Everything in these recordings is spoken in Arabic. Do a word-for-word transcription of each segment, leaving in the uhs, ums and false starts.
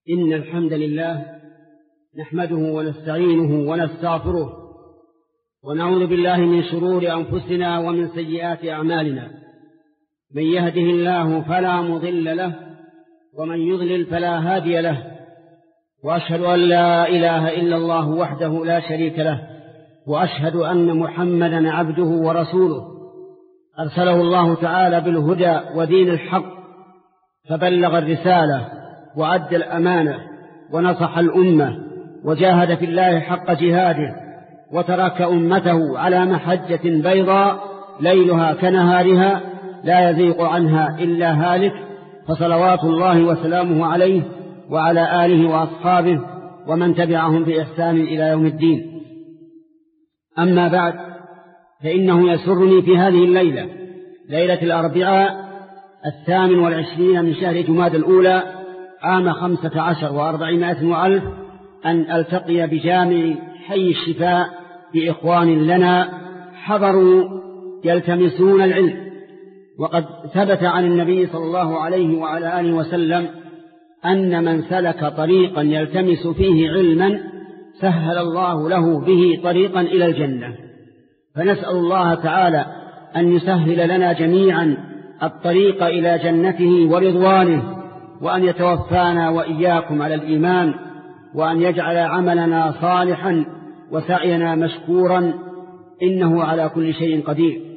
إن الحمد لله نحمده ونستعينه ونستغفره ونعوذ بالله من شرور أنفسنا ومن سيئات أعمالنا. من يهده الله فلا مضل له ومن يضلل فلا هادي له، وأشهد أن لا إله إلا الله وحده لا شريك له، وأشهد أن محمدا عبده ورسوله أرسله الله تعالى بالهدى ودين الحق، فبلغ الرسالة وأدى الأمانة ونصح الأمة وجاهد في الله حق جهاده، وترك أمته على محجة بيضاء ليلها كنهارها لا يزيغ عنها إلا هالك، فصلوات الله وسلامه عليه وعلى آله وأصحابه ومن تبعهم بإحسان إلى يوم الدين. أما بعد، فإنه يسرني في هذه الليلة، ليلة الأربعاء الثامن والعشرين من شهر جماد الأولى عام خمسة عشر وأربعمائة وألف، أن ألتقي بجامع حي الشفاء بإخوان لنا حضروا يلتمسون العلم. وقد ثبت عن النبي صلى الله عليه وعلى آله وسلم أن من سلك طريقا يلتمس فيه علما سهل الله له به طريقا إلى الجنة، فنسأل الله تعالى أن يسهل لنا جميعا الطريق إلى جنته ورضوانه، وأن يتوفانا وإياكم على الإيمان، وأن يجعل عملنا صالحا وسعينا مشكورا، إنه على كل شيء قدير.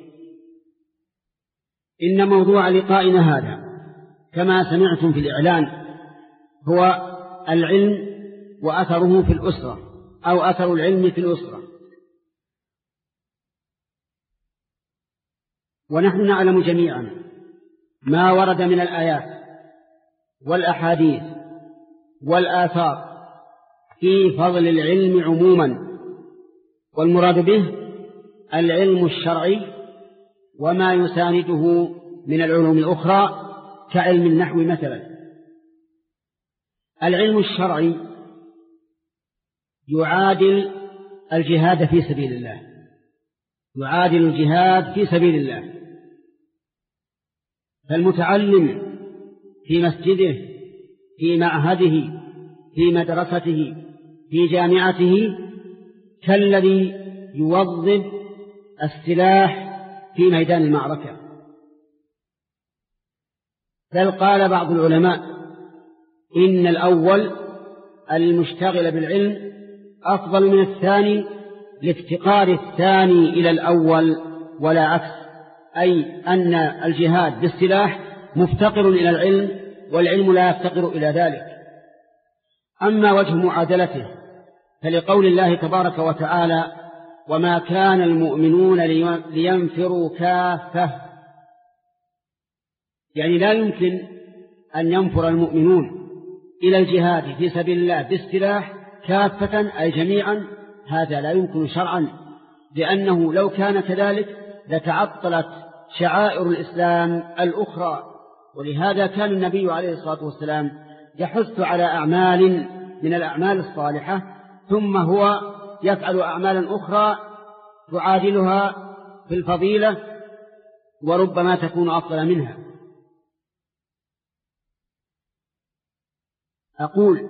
إن موضوع لقائنا هذا كما سمعتم في الإعلان هو العلم وأثره في الأسرة، أو أثر العلم في الأسرة. ونحن نعلم جميعا ما ورد من الآيات والأحاديث والآثار في فضل العلم عموما، والمراد به العلم الشرعي وما يسانده من العلوم الأخرى كعلم النحو مثلا. العلم الشرعي يعادل الجهاد في سبيل الله، يعادل الجهاد في سبيل الله. فالمتعلم في مسجده، في معهده، في مدرسته، في جامعته، كالذي يوظف السلاح في ميدان المعركة. بل قال بعض العلماء إن الأول المشتغل بالعلم أفضل من الثاني لافتقار الثاني إلى الأول ولا عكس، أي أن الجهاد بالسلاح مفتقر إلى العلم والعلم لا يفتقر إلى ذلك. أما وجه معادلته فلقول الله تبارك وتعالى: وما كان المؤمنون لينفروا كافة، يعني لا يمكن أن ينفر المؤمنون إلى الجهاد في سبيل الله بالسلاح كافة أي جميعا، هذا لا يمكن شرعا، لأنه لو كان كذلك لتعطلت شعائر الإسلام الأخرى. ولهذا كان النبي عليه الصلاة والسلام يحث على أعمال من الأعمال الصالحة، ثم هو يفعل أعمالا أخرى تعادلها في الفضيلة وربما تكون أفضل منها. أقول: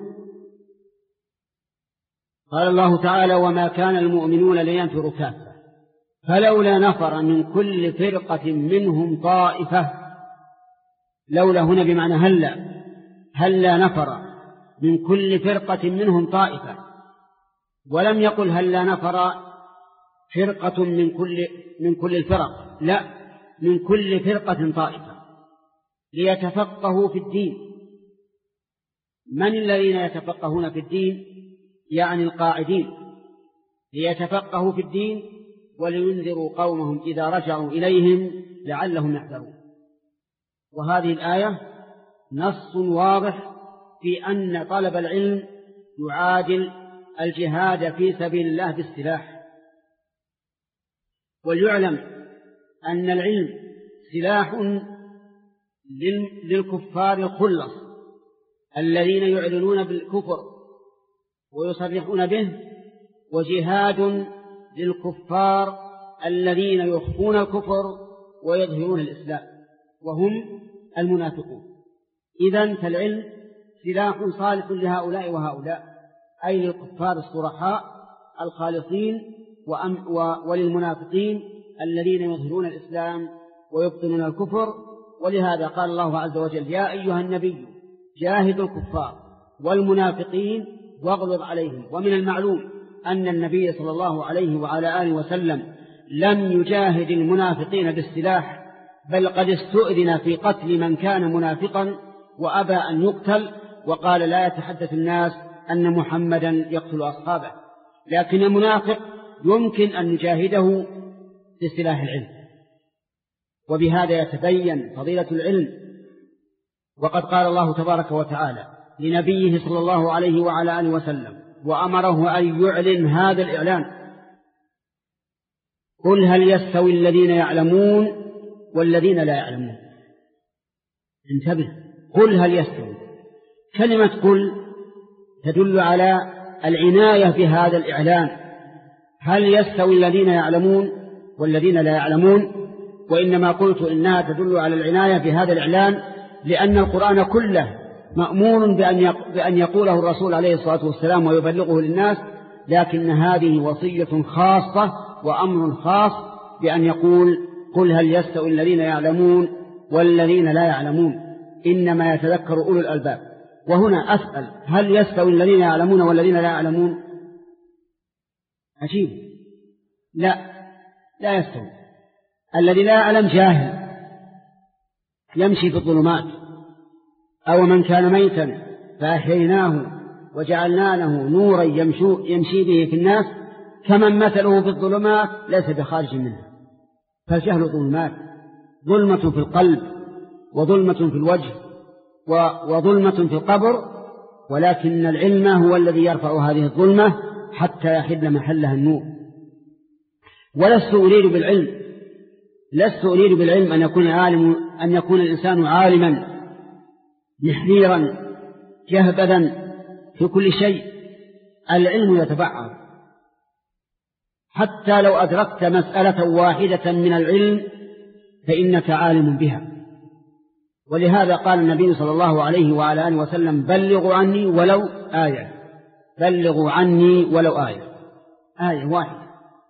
قال الله تعالى: وما كان المؤمنون لينفروا كافة فلولا نفر من كل فرقة منهم طائفة. لولا هنا بمعنى هلا، هلا نفر من كل فرقة منهم طائفة، ولم يقل هلا نفر فرقة من كل من كل الفرق، لا، من كل فرقة طائفة ليتفقهوا في الدين. من الذين يتفقهون في الدين؟ يعني القاعدين، ليتفقهوا في الدين ولينذروا قومهم إذا رجعوا إليهم لعلهم يحذرون. وهذه الآية نص واضح في أن طلب العلم يعادل الجهاد في سبيل الله بالسلاح. وليعلم أن العلم سلاح للكفار الخلص الذين يعلنون بالكفر ويصرحون به، وجهاد للكفار الذين يخفون الكفر ويظهرون الإسلام وهم المنافقون. إذن فالعلم سلاح صالح لهؤلاء وهؤلاء، أي للكفار الصرحاء الخالصين وللمنافقين الذين يظهرون الإسلام ويبطنون الكفر. ولهذا قال الله عز وجل: يا أيها النبي جاهد الكفار والمنافقين واغلظ عليهم. ومن المعلوم أن النبي صلى الله عليه وعلى آله وسلم لم يجاهد المنافقين بالسلاح، بل قد استؤذن في قتل من كان منافقا وأبى أن يقتل، وقال: لا يتحدث الناس أن محمدا يقتل أصحابه. لكن المنافق يمكن أن نجاهده بسلاح العلم، وبهذا يتبين فضيلة العلم. وقد قال الله تبارك وتعالى لنبيه صلى الله عليه وعلى آله وسلم وأمره أن يعلن هذا الإعلان: قل هل يستوي الذين يعلمون والذين لا يعلمون. انتبه، قل هل يستوي. كلمة قل تدل على العناية بهذا الإعلان: هل يستوي الذين يعلمون والذين لا يعلمون. وإنما قلت إنها تدل على العناية بهذا الإعلان لأن القرآن كله مأمور بأن يقوله الرسول عليه الصلاة والسلام ويبلغه للناس، لكن هذه وصية خاصة وأمر خاص بأن يقول: قل هل يستوي الذين يعلمون والذين لا يعلمون، إنما يتذكر أولو الألباب. وهنا أسأل: هل يستوي الذين يعلمون والذين لا يعلمون؟ عجيب، لا لا يستوي. الذي لا يعلم جاهل يمشي في الظلمات، أو من كان ميتا فأحييناه وجعلنا له نورا يمشي به في الناس كمن مثله في الظلمات ليس بخارج منها. فالجهل ظلمات، ظلمة في القلب وظلمة في الوجه وظلمة في القبر، ولكن العلم هو الذي يرفع هذه الظلمة حتى يحل محلها النور. ولست أريد بالعلم لست أريد بالعلم أن يكون عالم أن يكون الإنسان عالما محريرا جهبذا في كل شيء. العلم يتبعض، حتى لو أدركت مسألة واحدة من العلم فإنك عالم بها. ولهذا قال النبي صلى الله عليه وعلى آله وسلم: بلغوا عني ولو آية، بلغوا عني ولو آية، آية واحدة.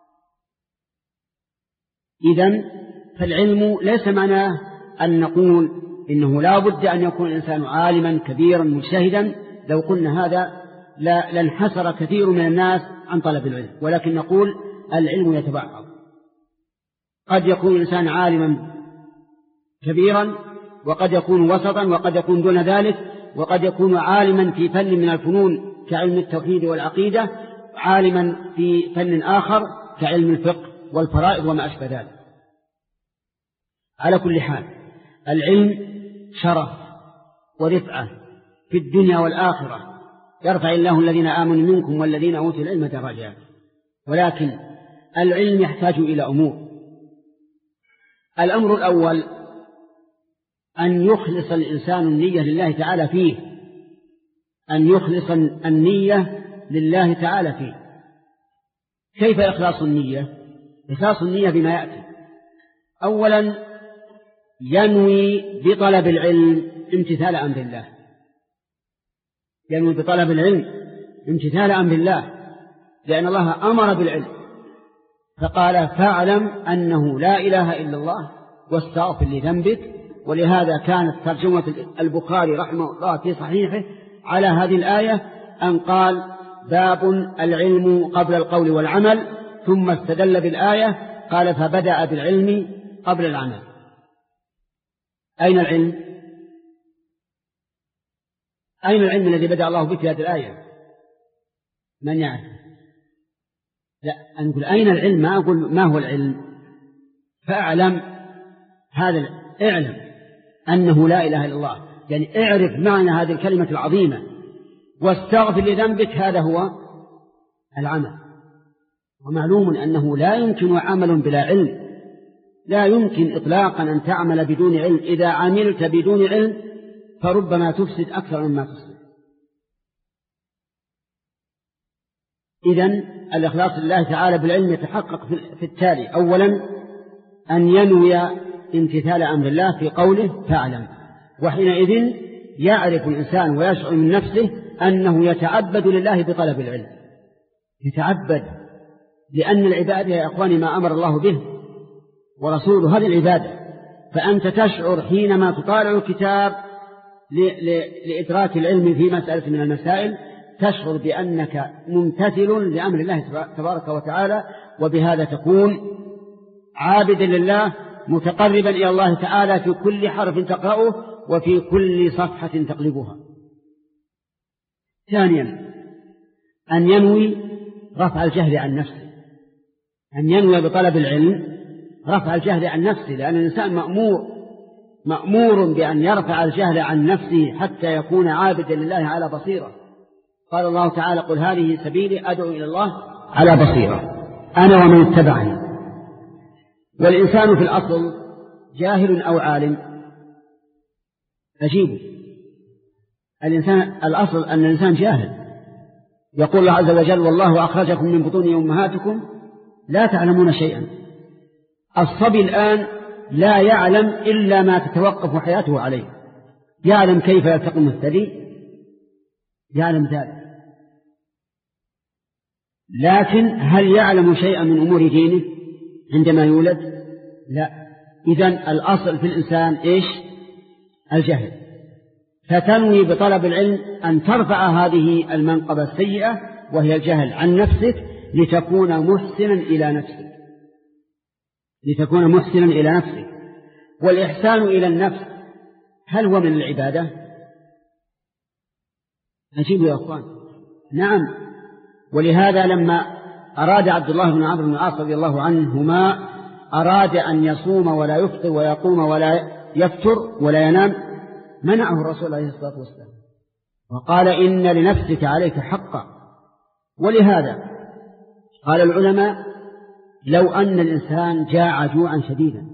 إذن فالعلم ليس معناه أن نقول إنه لا بد أن يكون الإنسان عالما كبيرا مجتهدا. لو قلنا هذا لانحسر كثير من الناس عن طلب العلم، ولكن نقول العلم يتبعض. قد يكون الإنسان عالما كبيرا، وقد يكون وسطا، وقد يكون دون ذلك، وقد يكون عالما في فن من الفنون كعلم التوحيد والعقيدة، عالما في فن آخر كعلم الفقه والفرائض وما أشبه ذلك. على كل حال العلم شرف ورفعة في الدنيا والآخرة، يرفع الله الذين آمنوا منكم والذين أوتوا العلم درجات. ولكن العلم يحتاج إلى أمور. الأمر الأول أن يخلص الإنسان النية لله تعالى فيه، أن يخلص النية لله تعالى فيه. كيف إخلاص النية؟ إخلاص النية بما يأتي. أولا ينوي بطلب العلم امتثال أمر الله، ينوي بطلب العلم امتثال أمر الله، لأن الله أمر بالعلم فقال: فاعلم أنه لا إله إلا الله واستغفر لذنبك. ولهذا كانت ترجمة البخاري رحمه الله في صحيحه على هذه الآية أن قال: باب العلم قبل القول والعمل، ثم استدل بالآية قال: فبدأ بالعلم قبل العمل. أين العلم؟ أين العلم الذي بدأ الله به في هذه الآية؟ من يعرف؟ لا، أنقول أين العلم، ما أقول ما هو العلم. فأعلم هذا، اعلم أنه لا إله إلا الله، يعني اعرف معنى هذه الكلمة العظيمة. واستغفر لذنبك، هذا هو العمل. ومعلوم أنه لا يمكن عمل بلا علم، لا يمكن إطلاقا أن تعمل بدون علم. إذا عملت بدون علم فربما تفسد أكثر مما تصلح. إذن الإخلاص لله تعالى بالعلم يتحقق في التالي: أولا أن ينوي امتثال أمر الله في قوله فاعلم، وحينئذ يعرف الإنسان ويشعر من نفسه أنه يتعبد لله بطلب العلم، يتعبد، لأن العبادة يا أخواني ما أمر الله به ورسوله هذه العبادة. فأنت تشعر حينما تطالع الكتاب لإدراك العلم في مسألة من المسائل، تشعر بأنك ممتثل لأمر الله تبارك وتعالى، وبهذا تكون عابدا لله متقربا إلى الله تعالى في كل حرف تقرأه وفي كل صفحة تقلبها. ثانيا أن ينوي رفع الجهل عن نفسه، أن ينوي بطلب العلم رفع الجهل عن نفسه، لأن الإنسان مأمور مأمور بأن يرفع الجهل عن نفسه حتى يكون عابدا لله على بصيرة. قال الله تعالى: قل هذه سبيلي أدعو إلى الله على بصيرة أنا ومن اتبعني. والإنسان في الأصل جاهل أو عالم؟ أجيب، الإنسان الأصل أن الإنسان جاهل. يقول الله عز وجل: والله أخرجكم من بطون أمهاتكم لا تعلمون شيئا. الصبي الآن لا يعلم إلا ما تتوقف حياته عليه، يعلم كيف يلتقم الثدي، يعلم ذلك، لكن هل يعلم شيئا من أمور دينه عندما يولد؟ لا. إذن الأصل في الإنسان إيش؟ الجهل. فتنوي بطلب العلم أن ترفع هذه المنقبة السيئة وهي الجهل عن نفسك لتكون محسنا إلى نفسك، لتكون محسنا إلى نفسك. والإحسان إلى النفس هل هو من العبادة؟ أجيبوا يا أخوان: نعم. ولهذا لما أراد عبد الله بن عمرو بن العاص رضي الله عنهما أراد أن يصوم ولا يفطر ويقوم ولا يفتر ولا ينام، منعه الرسول عليه الصلاة والسلام وقال: إن لنفسك عليك حقا. ولهذا قال العلماء: لو أن الإنسان جاع جوعا شديدا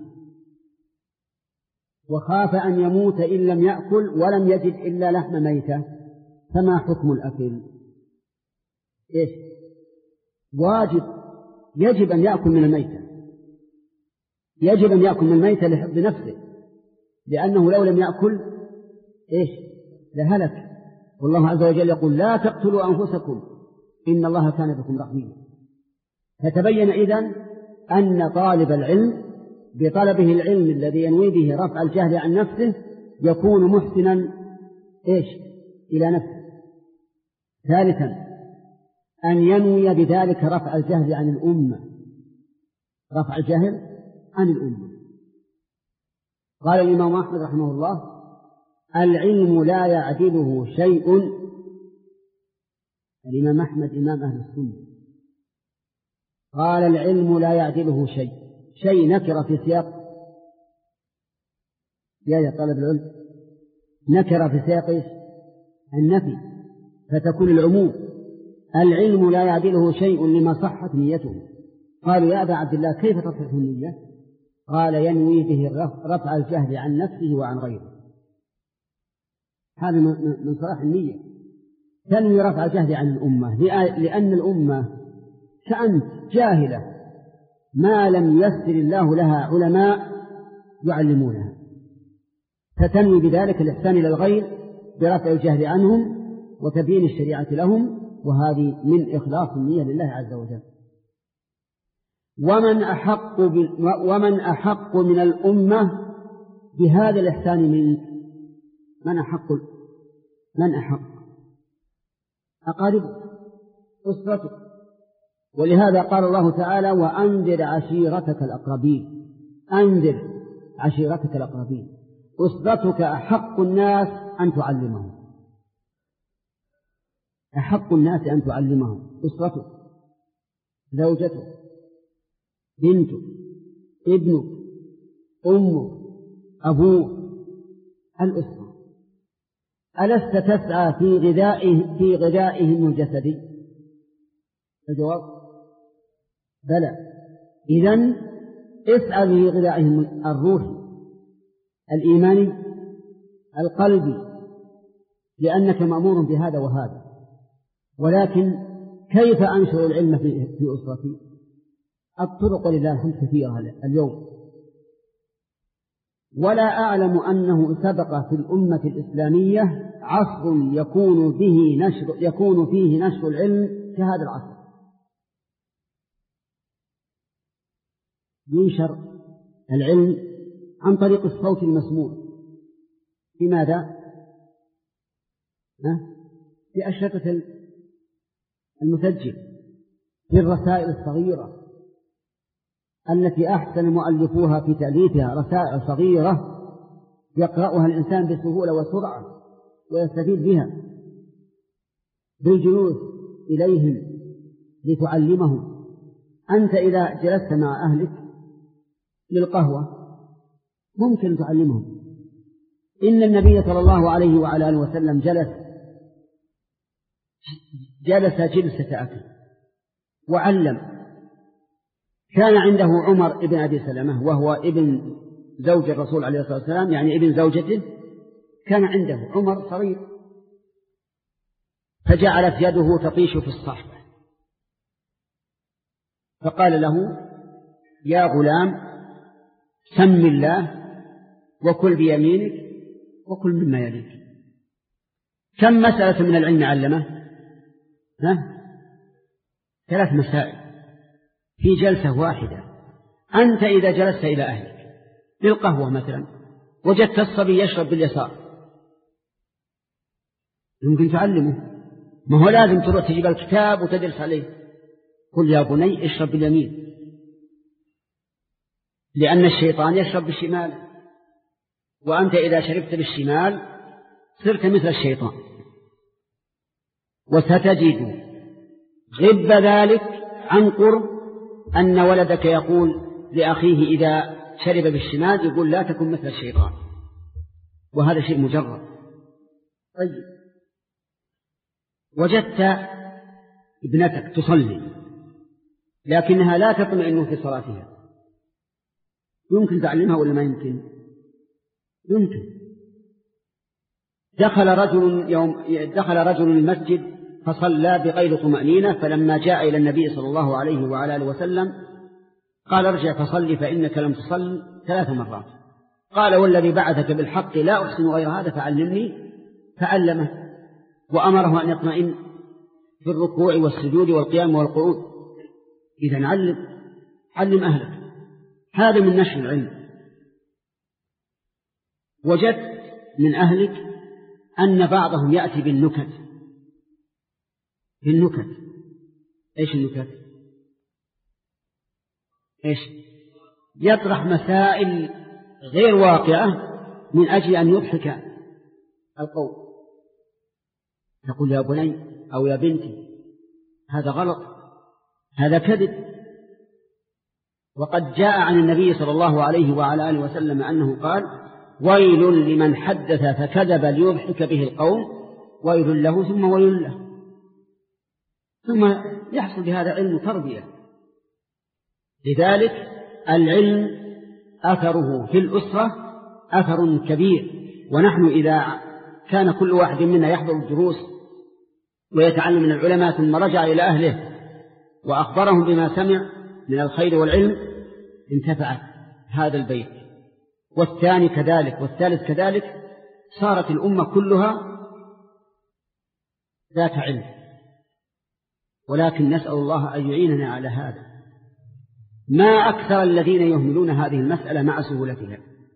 وخاف أن يموت إن لم يأكل ولم يجد إلا لحم ميتة، فما حكم الأكل؟ إيش؟ واجب، يجب أن يأكل من الميتة، يجب أن يأكل من الميتة لحفظ نفسه، لأنه لو لم يأكل إيش؟ لهلك. والله عز وجل يقول: لا تقتلوا أنفسكم إن الله كان بكم رحيما. فتبين إذن أن طالب العلم بطلبه العلم الذي ينوي به رفع الجهل عن نفسه يكون محسنا إيش؟ إلى نفسه. ثالثا أن ينوي بذلك رفع الجهل عن الأمة، رفع الجهل عن الأمة. قال الإمام أحمد رحمه الله: العلم لا يعدله شيء. الإمام أحمد إمام أهل السنة قال: العلم لا يعدله شيء. شيء نكر في سياق يا طلب العلم، نكر في سياق النفي فتكون العموم. العلم لا يعدله شيء لما صحت نيته. قالوا: يا أبا عبد الله كيف تصح النية؟ قال: ينوي به رفع الجهل عن نفسه وعن غيره. هذا من صلاح النية، تنوي رفع الجهل عن الأمة، لأن الأمة كأنت جاهلة ما لم يسر الله لها علماء يعلمونها، فتنوي بذلك الإحسان إلى الغير برفع الجهل عنهم وتبيين الشريعة لهم، وهذه من إخلاص النية لله عز وجل. ومن أحق, ومن أحق من الأمة بهذا الإحسان منك؟ من أحق؟ من أحق؟ أقاربك، أسرتك. ولهذا قال الله تعالى: وأنذر عشيرتك الأقربين. أنذر عشيرتك الأقربين. أسرتك أحق الناس أن تعلمهم، أحق الناس أن تعلمهم. أسرتك، زوجتك، بنتك، ابنك، أمك، أبوك، الأسرة. ألست تسعى في غذائه في غذائهم الجسدي؟ الجواب: بلى. إذن اسعى في غذائهم الروحي، الإيماني، القلبي، لأنك مأمور بهذا وهذا. ولكن كيف أنشر العلم في أسرتي؟ الطرق لله الحمد كثيرة اليوم. ولا أعلم أنه سبق في الأمة الإسلامية عصر يكون به نشر يكون فيه نشر العلم كهذا العصر. ينشر العلم عن طريق الصوت المسموع. في ماذا؟ في أشرطة المسجل، في الرسائل الصغيرة التي أحسن مؤلفوها في تأليفها، رسائل صغيرة يقرأها الإنسان بسهولة وسرعة ويستفيد بها، بالجلوس إليهم لتعلمهم. أنت إذا جلست مع أهلك للقهوة ممكن تعلمهم. إن النبي صلى الله عليه وعلى آله وسلم جلس جلس جلسة أكل وعلم. كان عنده عمر ابن أبي سلمة وهو ابن زوج الرسول عليه الصلاة والسلام، يعني ابن زوجته. كان عنده عمر صغير، فجعلت يده تطيش في الصحبة، فقال له: يا غلام، سم الله وكل بيمينك وكل مما يليك. كم مسألة من العلم علمه؟ ها؟ ثلاث مسائل في جلسة واحدة. أنت إذا جلست إلى أهلك للقهوة مثلا وجدت الصبي يشرب باليسار، يمكن تعلمه. ما هو لازم تروح تجيب الكتاب وتدرس عليه. قل يا بني اشرب باليمين، لأن الشيطان يشرب بالشمال، وأنت إذا شربت بالشمال صرت مثل الشيطان. وستجد غب ذلك عن قرب أن ولدك يقول لأخيه إذا شرب بالشمال يقول: لا تكن مثل الشيطان. وهذا شيء مجرد. طيب، وجدت ابنتك تصلي لكنها لا تطمئن في صلاتها، يمكن تعلمها ولا ما يمكن؟ يمكن. دخل رجل يوم دخل رجل المسجد فصلى بغير طمأنينة، فلما جاء إلى النبي صلى الله عليه وعلى آله وسلم قال: ارجع فصلي فإنك لم تصل ثلاث مرات. قال: والذي بعثك بالحق لا أحسن غير هذا فعلمني. فعلمه وأمره أن يطمئن في الركوع والسجود والقيام والقعود. إذن علم علم أهلك. هذا من نشر العلم. وجدت من أهلك أن بعضهم يأتي بالنكت. بالنكت إيش النكت؟ إيش؟ يطرح مسائل غير واقعة من أجل أن يضحك القوم. تقول: يا بني أو يا بنتي، هذا غلط، هذا كذب. وقد جاء عن النبي صلى الله عليه وعلى آله وسلم أنه قال: ويل لمن حدث فكذب ليضحك به القوم، ويل له ثم ويل له. ثم يحصل بهذا علم تربية. لذلك العلم أثره في الأسرة أثر كبير. ونحن إذا كان كل واحد منا يحضر الدروس ويتعلم من العلماء ثم رجع إلى أهله وأخبرهم بما سمع من الخير والعلم، انتفعت هذا البيت، والثاني كذلك، والثالث كذلك. صارت الأمة كلها ذات علم. ولكن نسأل الله أن يعيننا على هذا. ما أكثر الذين يهملون هذه المسألة مع سهولتها.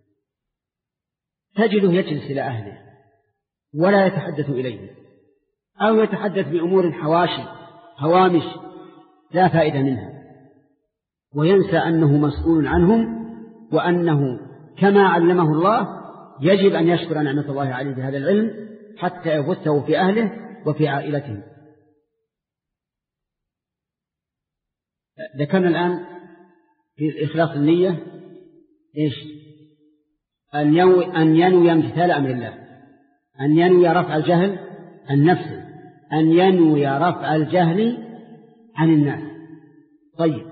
تجده يجلس إلى أهله ولا يتحدث إليه، أو يتحدث بأمور حواشي هوامش لا فائدة منها، وينسى أنه مسؤول عنهم، وأنه كما علمه الله يجب أن يشكر نعمة الله عليه بهذا العلم حتى يبثه في أهله وفي عائلته. ذكرنا الآن في إخلاص النية إيش؟ أن ينوي, أن ينوي امتثال أمر الله، أن ينوي رفع الجهل عن نفسه، أن ينوي رفع الجهل عن الناس. طيب،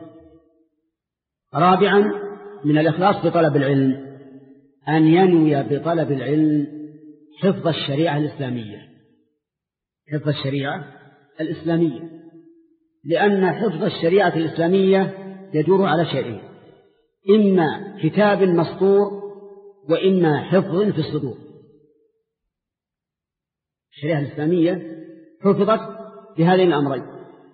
رابعا من الإخلاص بطلب العلم أن ينوي بطلب العلم حفظ الشريعة الإسلامية. حفظ الشريعة الإسلامية، لأن حفظ الشريعة الإسلامية يدور على شيئين: إما كتاب مسطور وإما حفظ في الصدور. الشريعة الإسلامية حفظت بهذين الأمرين: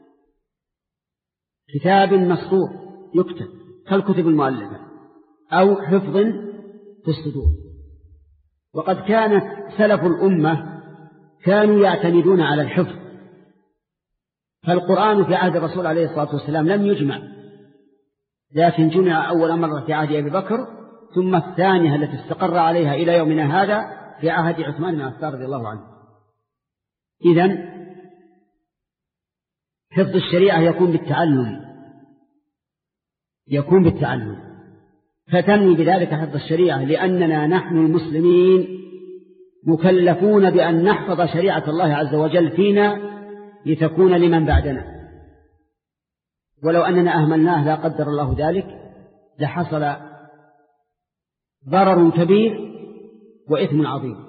كتاب مسطور يكتب كالكتب المؤلفة، أو حفظ في الصدور. وقد كانت سلف الأمة كانوا يعتمدون على الحفظ، فالقرآن في عهد الرسول عليه الصلاة والسلام لم يجمع، لكن جمع أول مرة في عهد أبي بكر، ثم الثانية التي استقر عليها إلى يومنا هذا في عهد عثمان بن عفان رضي الله عنه. إذن حفظ الشريعة يكون بالتعلم، يكون بالتعلم فتنوي بذلك حفظ الشريعة، لأننا نحن المسلمين مكلفون بأن نحفظ شريعة الله عز وجل فينا لتكون لمن بعدنا، ولو أننا أهملناه لا قدر الله ذلك لحصل ضرر كبير وإثم عظيم.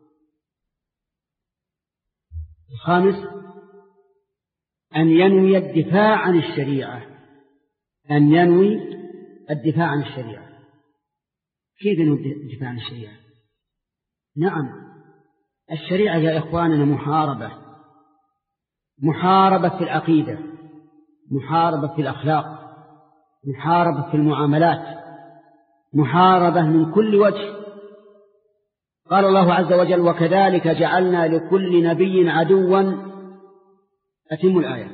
الخامس أن ينوي الدفاع عن الشريعة، أن ينوي الدفاع عن الشريعة. كيف ينوي الدفاع عن الشريعة؟ نعم، الشريعة يا إخواننا محاربة، محاربة في العقيدة، محاربة في الأخلاق، محاربة في المعاملات، محاربة من كل وجه. قال الله عز وجل: وكذلك جعلنا لكل نبي عدوا. أتم الآية: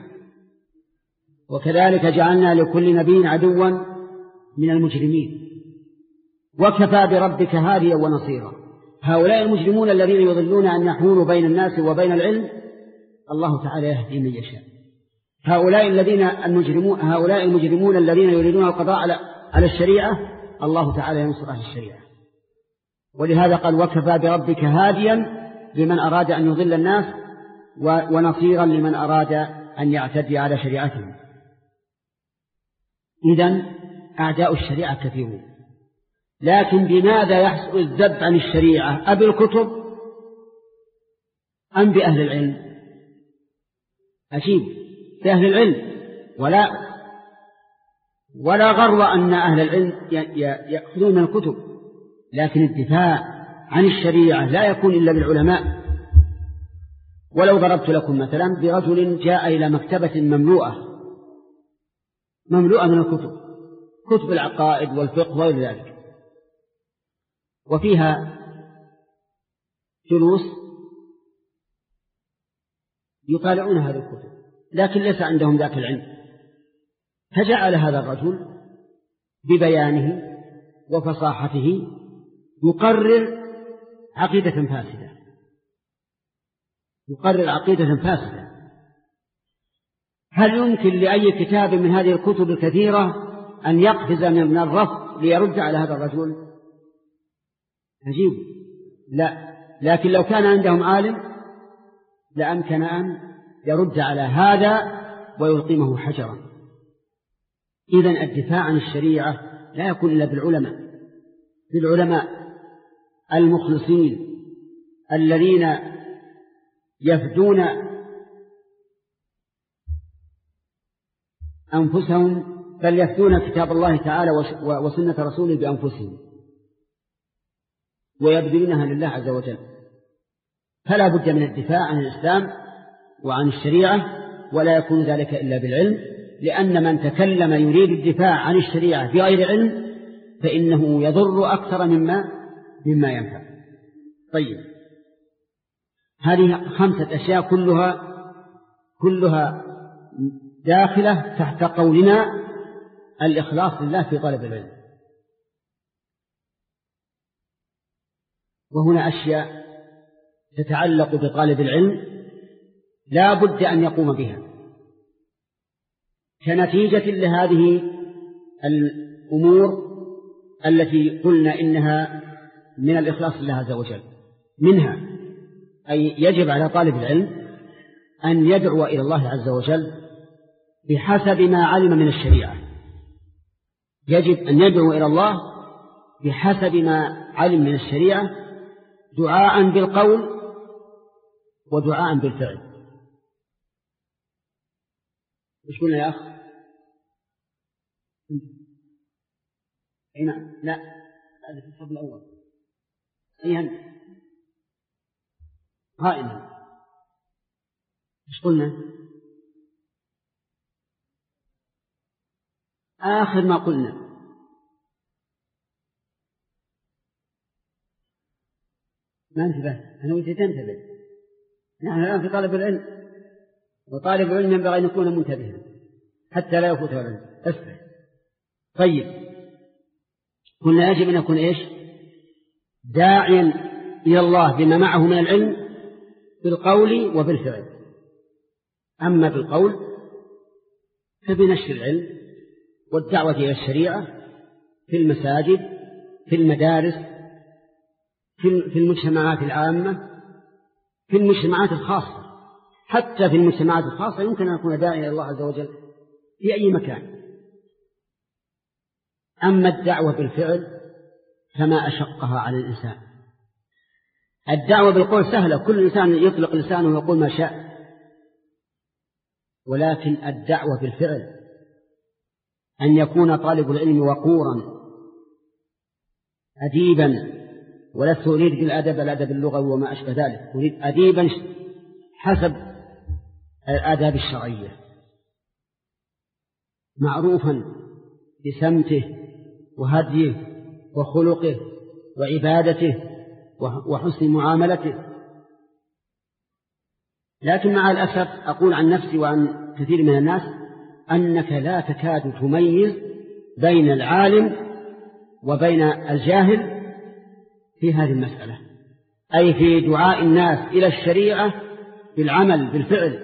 وكذلك جعلنا لكل نبي عدوا من المجرمين وكفى بربك هاديا ونصيرا. هؤلاء المجرمون الذين يضلون أن يحولوا بين الناس وبين العلم الله تعالى يهدي من يشاء. هؤلاء الذين المجرمون هؤلاء المجرمون الذين يريدون القضاء على على الشريعة الله تعالى ينصر أهل الشريعة. ولهذا قال: وكفى بربك هاديا لمن أراد أن يضل الناس ونصيرا لمن أراد أن يعتدي على شريعتهم. إذن أعداء الشريعة كثيرون، لكن بماذا يحصل الذب عن الشريعة؟ أبي الكتب أم بأهل العلم؟ أجيب: بأهل العلم. ولا ولا غر أن أهل العلم يأخذون من الكتب، لكن الدفاع عن الشريعة لا يكون إلا بالعلماء. ولو ضربت لكم مثلا برجل جاء إلى مكتبة مملوءة مملوءة من الكتب، كتب العقائد والفقه وغير ذلك، وفيها جلوس يطالعون هذه الكتب، لكن ليس عندهم ذاك العلم، فجعل هذا الرجل ببيانه وفصاحته يقرر عقيدة فاسدة، يقرر عقيدة فاسدة. هل يمكن لأي كتاب من هذه الكتب الكثيرة أن يقفز من الرف ليرد على هذا الرجل؟ عجيب. لا، لكن لو كان عندهم عالم لأمكن أن يرد على هذا ويلقمه حجرا. إذن الدفاع عن الشريعة لا يكون إلا بالعلماء، بالعلماء المخلصين الذين يفدون أنفسهم، بل يفدون كتاب الله تعالى وسنة رسوله بأنفسهم ويبذلونها لله عز وجل. فلا بد من الدفاع عن الإسلام وعن الشريعة، ولا يكون ذلك إلا بالعلم، لأن من تكلم يريد الدفاع عن الشريعة بغير علم فإنه يضر أكثر مما مما ينفع. طيب، هذه خمسة أشياء كلها كلها داخلة تحت قولنا الإخلاص لله في طلب العلم. وهنا أشياء تتعلق بطالب العلم لا بد أن يقوم بها كنتيجة لهذه الأمور التي قلنا إنها من الإخلاص لله عز وجل. منها أي يجب على طالب العلم أن يدعو إلى الله عز وجل بحسب ما علم من الشريعة. يجب أن يدعو إلى الله بحسب ما علم من الشريعة، دعاء بالقول ودعاء بالفعل. إيش قلنا يا أخ؟ هنا لا، هذا في الصف الأول. أيها قائما. إيش قلنا؟ آخر ما قلنا ما انتبه. أنا ودي تنتبه. نحن الآن في طالب العلم، وطالب العلم ينبغي أن يكون منتبها حتى لا يفوته العلم. أسفل. طيب، قلنا يجب أن يكون إيش؟ داعيا إلى الله بما معه من العلم بالقول وبالفعل. أما بالقول فبنشر العلم والدعوة إلى الشريعة في المساجد، في المدارس، في المجتمعات العامة، في المجتمعات الخاصة. حتى في المجتمعات الخاصة يمكن أن يكون داعيا إلى الله عز وجل في أي مكان. أما الدعوة بالفعل فما أشقها على الإنسان. الدعوة بالقول سهلة، كل إنسان يطلق لسانه ويقول ما شاء، ولكن الدعوة بالفعل أن يكون طالب العلم وقورا أديبا، ولست أريد بالأدب الأدب اللغوي وما أشبه ذلك، أريد أديبا حسب الآداب الشرعية، معروفا بسمته وهديه وخلقه وعبادته وحسن معاملته. لكن مع الأسف أقول عن نفسي وعن كثير من الناس أنك لا تكاد تميز بين العالم وبين الجاهل في هذه المسألة، أي في دعاء الناس إلى الشريعة بالعمل بالفعل.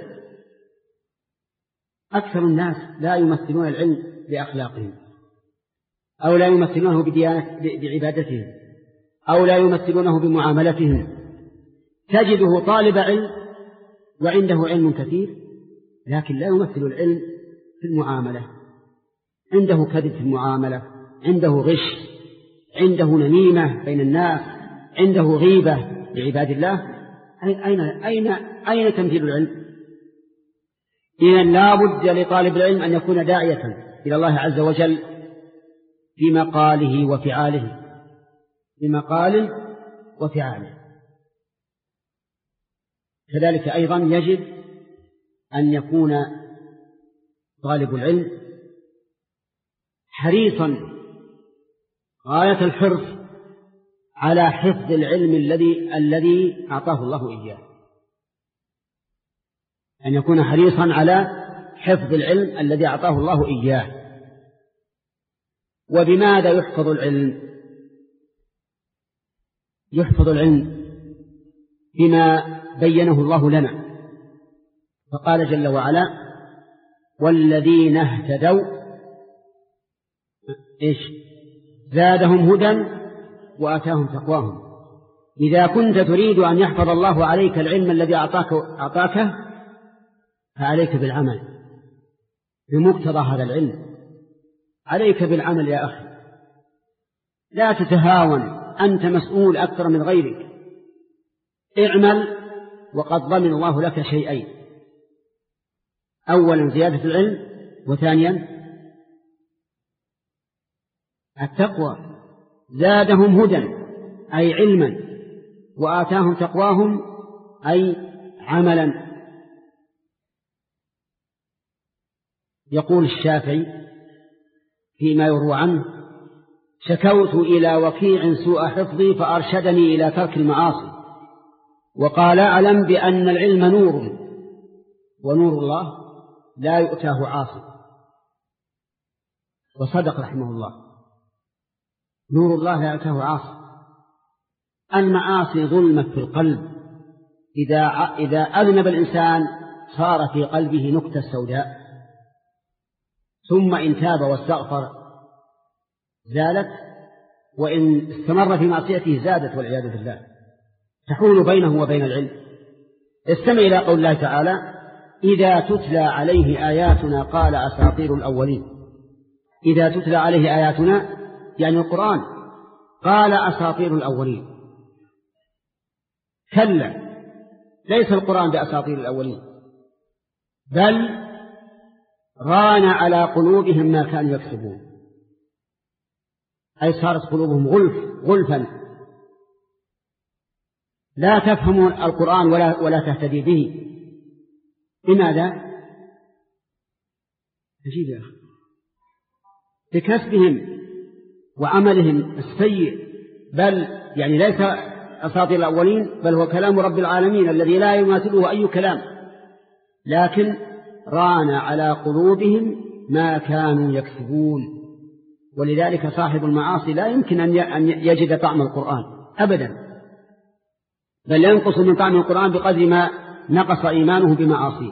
أكثر الناس لا يمثلون العلم بأخلاقهم، أو لا يمثلونه بديانة بعبادتهم، أو لا يمثلونه بمعاملتهم. تجده طالب علم وعنده علم كثير لكن لا يمثل العلم في المعاملة، عنده كذب في المعاملة، عنده غش، عنده نميمة بين الناس، عنده غيبة لعباد الله. أين أين أين تمثيل العلم؟ إذن لا بد لطالب العلم أن يكون داعية إلى الله عز وجل في مقاله وفعاله، في مقاله وفعاله. كذلك أيضا يجب أن يكون طالب العلم حريصا غاية الحرص على حفظ العلم الذي الذي أعطاه الله إياه، أن يكون حريصا على حفظ العلم الذي أعطاه الله إياه. وبماذا يحفظ العلم؟ يحفظ العلم بما بينه الله لنا، فقال جل وعلا: والذين اهتدوا إيش؟ زادهم هدى وآتاهم تقواهم. إذا كنت تريد أن يحفظ الله عليك العلم الذي أعطاك أعطاك فعليك بالعمل بمقتضى هذا العلم، عليك بالعمل يا أخي. لا تتهاون، أنت مسؤول أكثر من غيرك. اعمل وقد ضمن الله لك شيئين: أولا زيادة العلم، وثانيا التقوى. زادهم هدى أي علما، وآتاهم تقواهم أي عملا. يقول الشافعي فيما يروى عنه: شكوت إلى وكيع سوء حفظي فأرشدني إلى ترك المعاصي، وقال: أعلم بأن العلم نور، ونور الله لا يؤتاه عاصي. وصدق رحمه الله، نور الله لا يؤتاه عاصي. المعاصي ظلمة في القلب، إذا إذا أذنب الإنسان صار في قلبه نكتة سوداء، ثم إن تاب واستغفر زالت، وإن استمر في معصيته زادت والعياذ بالله، تحول بينه وبين العلم. استمع إلى قول الله تعالى: إذا تتلى عليه آياتنا قال أساطير الأولين. إذا تتلى عليه آياتنا يعني القرآن، قال أساطير الأولين. كلا، ليس القرآن بأساطير الأولين، بل ران على قلوبهم ما كانوا يكسبون، أي صارت قلوبهم غلف غلفا لا تفهم القرآن ولا, ولا تهتدي به. لماذا؟ عجيب يا أخي، بكسبهم وعملهم السيء، بل يعني ليس أساطير الأولين، بل هو كلام رب العالمين الذي لا يماثله أي كلام، لكن ران على قلوبهم ما كانوا يكسبون. ولذلك صاحب المعاصي لا يمكن أن يجد طعم القرآن أبدا، بل ينقص من طعم القرآن بقدر ما نقص إيمانه بمعاصيه.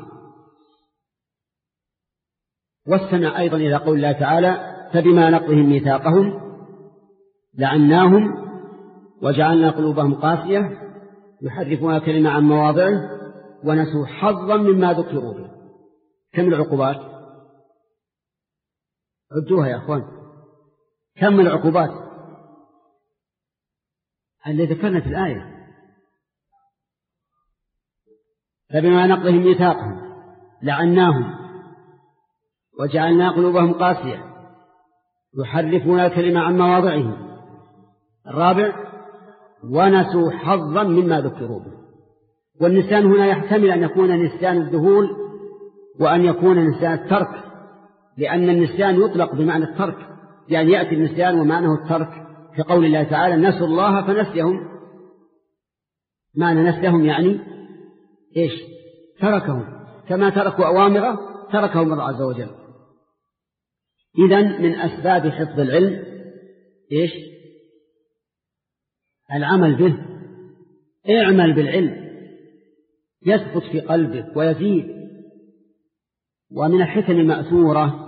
واستمع أيضا إلى قول الله تعالى: فبما نقضهم ميثاقهم لعناهم وجعلنا قلوبهم قاسية يحرفون الكلمة عن مواضعه ونسوا حظا مما ذكروا به. كم العقوبات؟ عدوها يا أخوان، كم العقوبات اللي ذكرنا في الآية؟ فبما نقضهم ميثاقهم لعناهم وجعلنا قلوبهم قاسية يحرفون الكلمة عن مواضعه. الرابع: ونسوا حظا مما ذكروا به. والنسيان هنا يحتمل أن يكون نسيان الذهول وأن يكون نسيان الترك، لأن النسيان يطلق بمعنى الترك، يعني يأتي النسيان ومعنه الترك، في قول الله تعالى: نسوا الله فنسيهم. معنى نسيهم يعني إيش؟ تركهم، كما تركوا أوامره تركهم الله عز وجل. إذن من أسباب حفظ العلم إيش؟ العمل به. اعمل بالعلم يثبت في قلبك ويزيد. ومن الحكم المأثورة: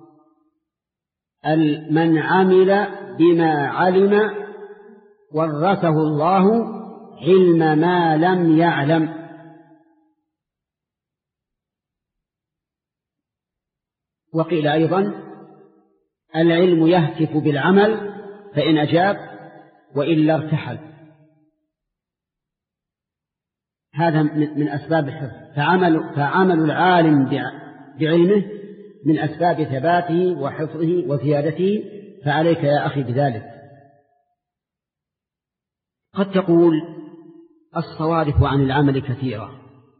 من عمل بما علم ورثه الله علم ما لم يعلم. وقيل أيضا: العلم يهتف بالعمل فإن أجاب وإلا ارتحل. هذا من أسباب الحفظ. فعمل, فعمل العالم بعلمه من أسباب ثباته وحفظه وزيادته، فعليك يا أخي بذلك. قد تقول: الصوارف عن العمل كثيرة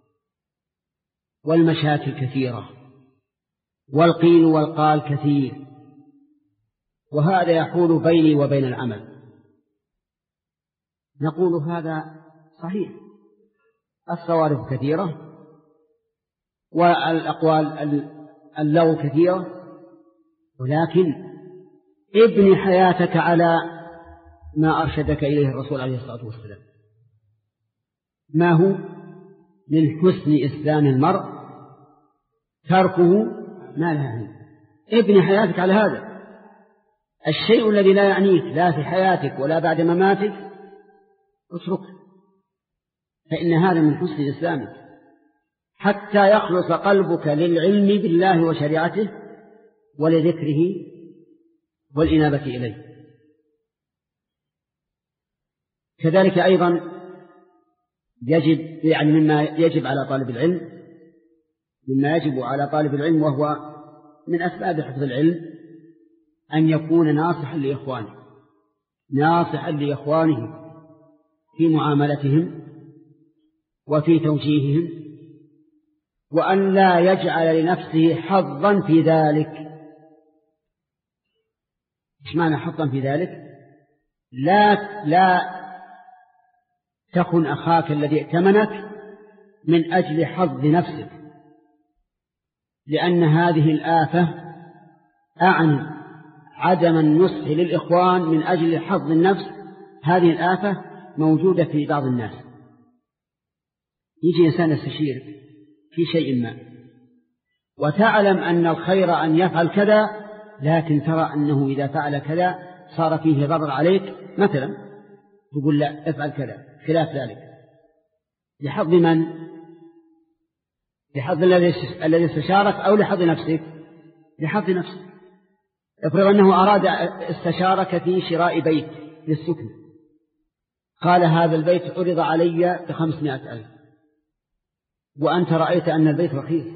والمشاكل كثيرة والقيل والقال كثير، وهذا يحول بيني وبين العمل. نقول هذا صحيح، الصوارف كثيرة والأقوال اللو كثيرة، ولكن ابني حياتك على ما أرشدك إليه الرسول عليه الصلاة والسلام. ما هو؟ من حسن إسلام المرء تركه ما لا يعنيه. ابني حياتك على هذا. الشيء الذي لا يعنيك لا في حياتك ولا بعد مماتك اتركه، فإن هذا من حسن إسلامك، حتى يخلص قلبك للعلم بالله وشريعته ولذكره والإنابة إليه. كذلك أيضا يجب يعني مما يجب على طالب العلم مما يجب على طالب العلم وهو من أسباب حفظ العلم أن يكون ناصحا لإخوانه ناصحا لإخوانه في معاملتهم وفي توجيههم، وأن لا يجعل لنفسه حظا في ذلك. إيش معنى حظا في ذلك؟ لا لا تخن أخاك الذي ائتمنك من أجل حظ نفسك، لأن هذه الآفة أعني عدم النصح للإخوان من أجل حظ النفس. هذه الآفة موجودة في بعض الناس. يجي إنسان يستشيرك في شيء ما وتعلم أن الخير أن يفعل كذا، لكن ترى أنه إذا فعل كذا صار فيه ضرر عليك، مثلا تقول لا افعل كذا خلاف ذلك. لحظ من؟ لحظ الذي استشارك أو لحظ نفسك؟ لحظ نفسك. افرض أنه أراد استشارك في شراء بيت للسكن، قال هذا البيت عرض علي بخمسمائة ألف وأنت رأيت أن البيت رخيص،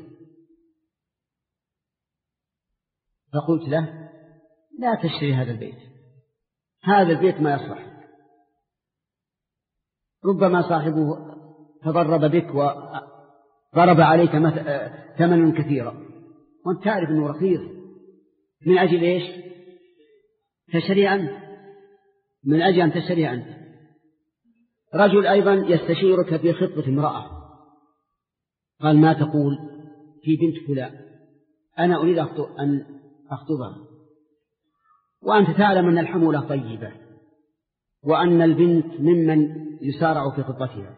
فقلت له لا تشتري هذا البيت، هذا البيت ما يصلح. ربما صاحبه تضرب بك وضرب عليك ثمنا كثيرا وانت تعرف أنه رخيص، من أجل إيش؟ تشتري أنت، من أجل أن تشتري أنت. رجل أيضا يستشيرك في خطبة امرأة، قال ما تقول في بنت فلان، أنا أريد أن أخطبها، وأنت تعلم أن الحمولة طيبة وأن البنت ممن يسارع في خطبتها،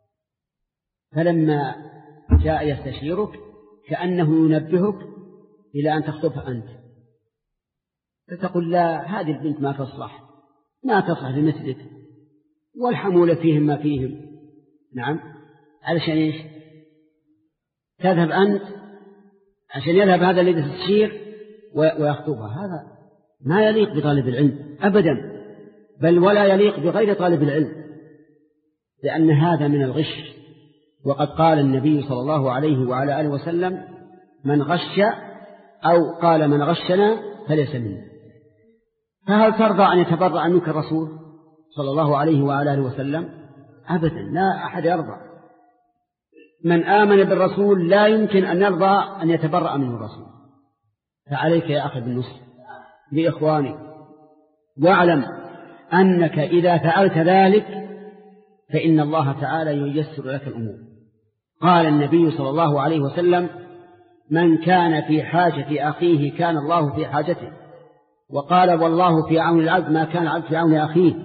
فلما جاء يستشيرك كأنه ينبهك إلى أن تخطبها أنت، فتقول لا، هذه البنت ما تصلح، ما تصلح لمثلك، والحمولة فيهم ما فيهم. نعم، علشان إيش؟ تذهب أنت عشان يذهب هذا الذي تستشير ويخطبها. هذا ما يليق بطالب العلم أبدا، بل ولا يليق بغير طالب العلم، لأن هذا من الغش. وقد قال النبي صلى الله عليه وعلى آله وسلم من غش، أو قال من غشنا فليس منا. فهل ترضى أن يتبرأ منك الرسول صلى الله عليه وعلى آله وسلم؟ أبدا، لا أحد يرضى. من آمن بالرسول لا يمكن أن يرضى أن يتبرأ منه الرسول. فعليك يا أخي بالنصح لإخواني، واعلم أنك إذا فعلت ذلك فإن الله تعالى ييسر لك الأمور. قال النبي صلى الله عليه وسلم من كان في حاجة أخيه كان الله في حاجته، وقال والله في عون العبد ما كان العبد في عون أخيه.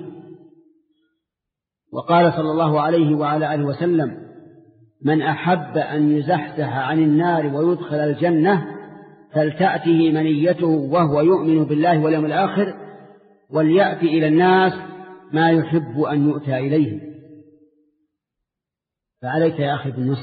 وقال صلى الله عليه وعلى آله وسلم من أحب أن يزحزح عن النار ويدخل الجنة فلتأته منيته وهو يؤمن بالله واليوم الآخر وليأتي إلى الناس ما يحب أن يؤتى إليه. فعليك يا أخي بالنصح،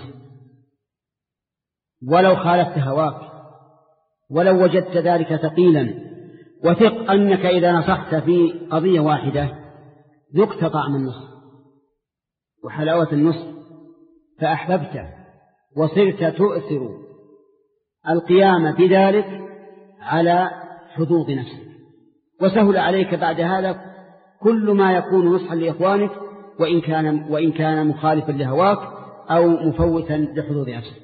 ولو خالفت هواك، ولو وجدت ذلك ثقيلا، وثق أنك إذا نصحت في قضية واحدة ذقت طعم النصح وحلاوة النصح فأحببته وصرت تؤثر القيام بذلك على حظوظ نفسك، وسهل عليك بعد هذا كل ما يكون نصحا لإخوانك وإن كان, وإن كان مخالفا لهواك أو مفوتا لحظوظ نفسك.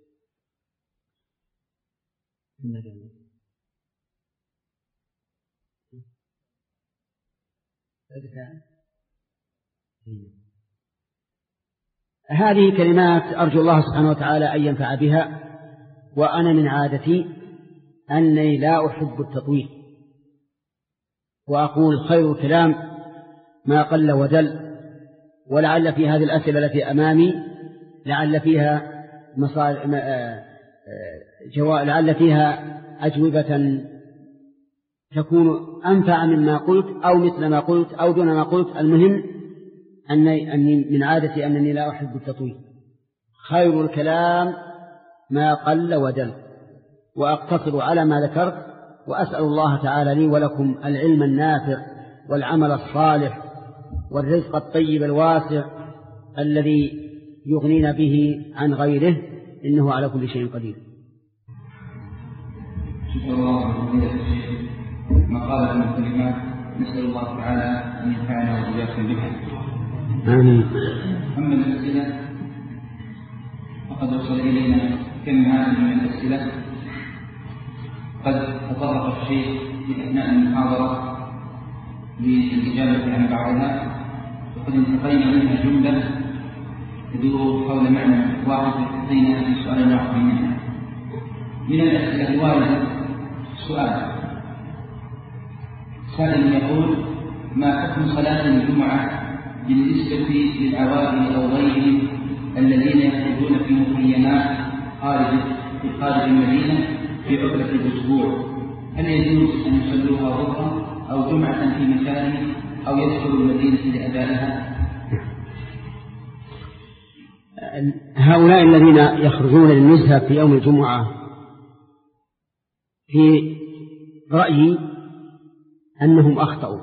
هذه كلمات أرجو الله سبحانه وتعالى أن ينفع بها. وأنا من عادتي أني لا أحب التطويل، وأقول خير الكلام ما قل ودل. ولعل في هذه الأسئلة التي أمامي لعل فيها مصار... جوا... لعل فيها أجوبة تكون أنفع مما قلت أو مثل ما قلت أو دون ما قلت. المهم أني, أني من عادتي أنني لا أحب التطويل. خير الكلام ما قل ودل، وأقتصر على ما ذكرت، وأسأل الله تعالى لي ولكم العلم النافع والعمل الصالح والرزق الطيب الواسع الذي يغنينا به عن غيره، إنه على كل شيء قدير. شكرا الله ما قال من الكلمات، نسأل الله تعالى أن ينفعنا وإياكم بها. آمين. أما الأسئلة فقد وصل إلينا كم هذه من الأسئلة، قد تطرق الشيخ في أثناء المحاضرة للإجابة عن بعضها، وقد انتقينا منها جملة تدور حول معنى واحد أتينا في سؤال واحد منها. من الأسئلة الواردة سؤال سائل يقول ما حكم صلاة الجمعة بالنسبة للعوائل أو غيرهم الذين يخرجون في مخيمات خارج في خارج المدينة في عطلة الأسبوع، هل يجوز أن يصلوها ظهرا أو جمعة في مكانه أو يدخلوا المدينة لأدائها؟ هؤلاء الذين يخرجون للنزهة في يوم الجمعة في رأيي أنهم أخطأوا.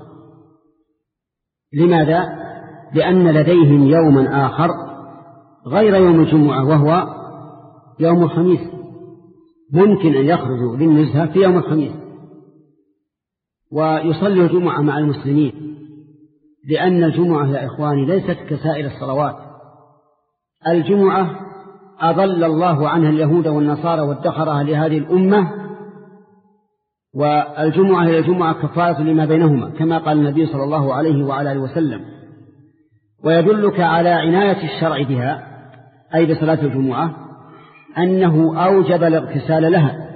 لماذا؟ لأن لديهم يوما آخر غير يوم الجمعة وهو يوم الخميس، ممكن أن يخرجوا للنزهة في يوم الخميس ويصلوا الجمعة مع المسلمين، لأن الجمعة يا إخواني ليست كسائر الصلوات. الجمعة أضل الله عنها اليهود والنصارى وادخرها لهذه الأمة، والجمعة هي الجمعة كفارة لما بينهما كما قال النبي صلى الله عليه وعلى آله وسلم. ويدلك على عناية الشرع بها أي بصلاة الجمعة أنه أوجب الاغتسال لها.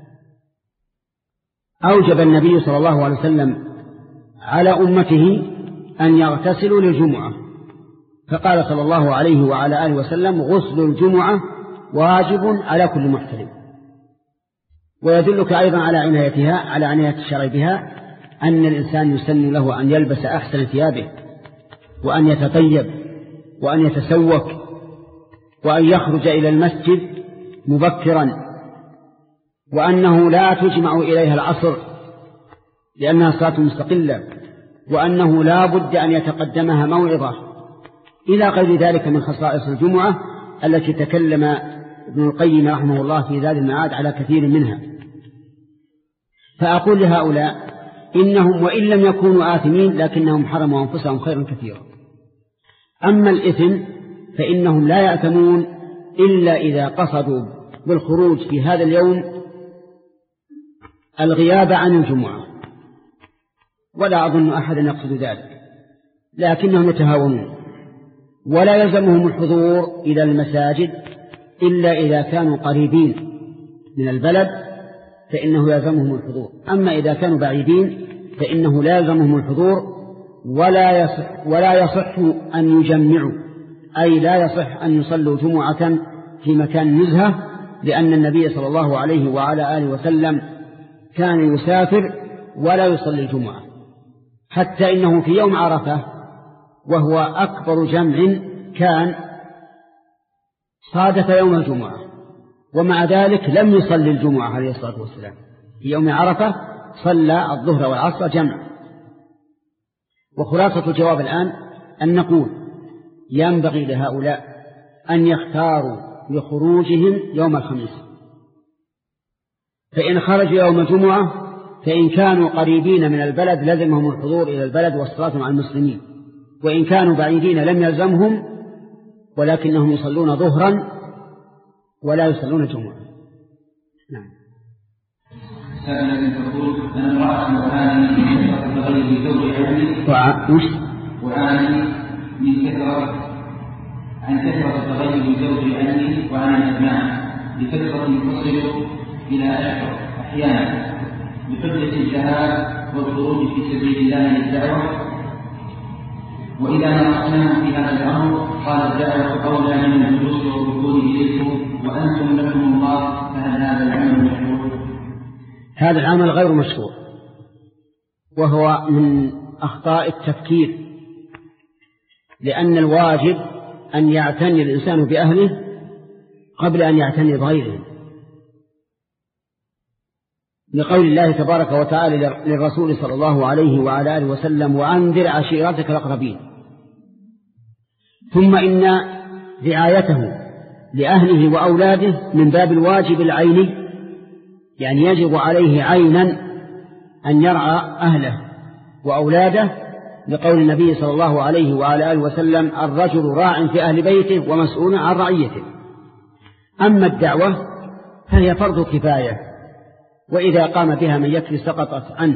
أوجب النبي صلى الله عليه وسلم على أمته أن يغتسلوا للجمعة، فقال صلى الله عليه وعلى آله وسلم: غسل الجمعة واجب على كل محتلم. ويدلك أيضا على عنايتها على عناية الشرع بها أن الإنسان يسن له أن يلبس أحسن ثيابه، وأن يتطيب، وأن يتسوك، وأن يخرج إلى المسجد مبكرا، وأنه لا تجمع إليها العصر لأنها صلاة مستقلة، وأنه لا بد أن يتقدمها موعظة، إلى غير ذلك من خصائص الجمعة التي تكلم ابن القيم رحمه الله في زاد المعاد على كثير منها. فأقول لهؤلاء إنهم وإن لم يكونوا آثمين لكنهم حرموا أنفسهم خيرا كثيرا. أما الإثم فإنهم لا يأثمون إلا إذا قصدوا بالخروج في هذا اليوم الغياب عن الجمعة، ولا أظن أحدا يقصد ذلك، لكنهم يتهاونون، ولا يلزمهم الحضور إلى المساجد إلا إذا كانوا قريبين من البلد فإنه يلزمهم الحضور. أما إذا كانوا بعيدين فإنه لا يلزمهم الحضور، ولا يصح, ولا يصح أن يجمعوا، أي لا يصح أن يصلوا جمعة في مكان نزهة، لأن النبي صلى الله عليه وعلى آله وسلم كان يسافر ولا يصلي الجمعة، حتى إنه في يوم عرفة وهو أكبر جمع كان صادف يوم الجمعة، ومع ذلك لم يصلي الجمعة عليه الصلاة والسلام. في يوم عرفة صلى الظهر والعصر جمع. وخلاصة الجواب الآن أن نقول ينبغي لهؤلاء أن يختاروا لخروجهم يوم الخميس، فإن خرجوا يوم الجمعة فإن كانوا قريبين من البلد لزمهم الحضور إلى البلد والصلاة مع المسلمين، وإن كانوا بعيدين لم يلزمهم ولكنهم يصلون ظهرا ولا يصلون جمعة. نعم. سألت تقول أنا امرأة وعاني من كثرة تغير زوج عمي وعاني من كثرة عن كثرة تغير زوج عمي وعن الأبناء بكثرة تصل إلى أشهر أحيانا بحجة الذهاب والخروج في سبيل الله للدعوة، وإذا ناقشناها في هذا الأمر قال الدعوة أولى من الجلوس والركود إليكم وأنتم لكم الله، فهل هذا العمل مشروع؟ هذا العمل غير مشروع، وهو من أخطاء التفكير، لأن الواجب أن يعتني الإنسان بأهله قبل أن يعتني بغيره، لقول الله تبارك وتعالى للرسول صلى الله عليه وعلى آله وسلم: وأنذر عشيرتك الأقربين. ثم إن رعايته لأهله وأولاده من باب الواجب العيني، يعني يجب عليه عينا أن يرعى أهله وأولاده، لقول النبي صلى الله عليه وعلى آله وسلم: الرجل راع في أهل بيته ومسؤول عن رعيته. أما الدعوة فهي فرض كفاية، وإذا قام بها من يكفي سقطت عنه،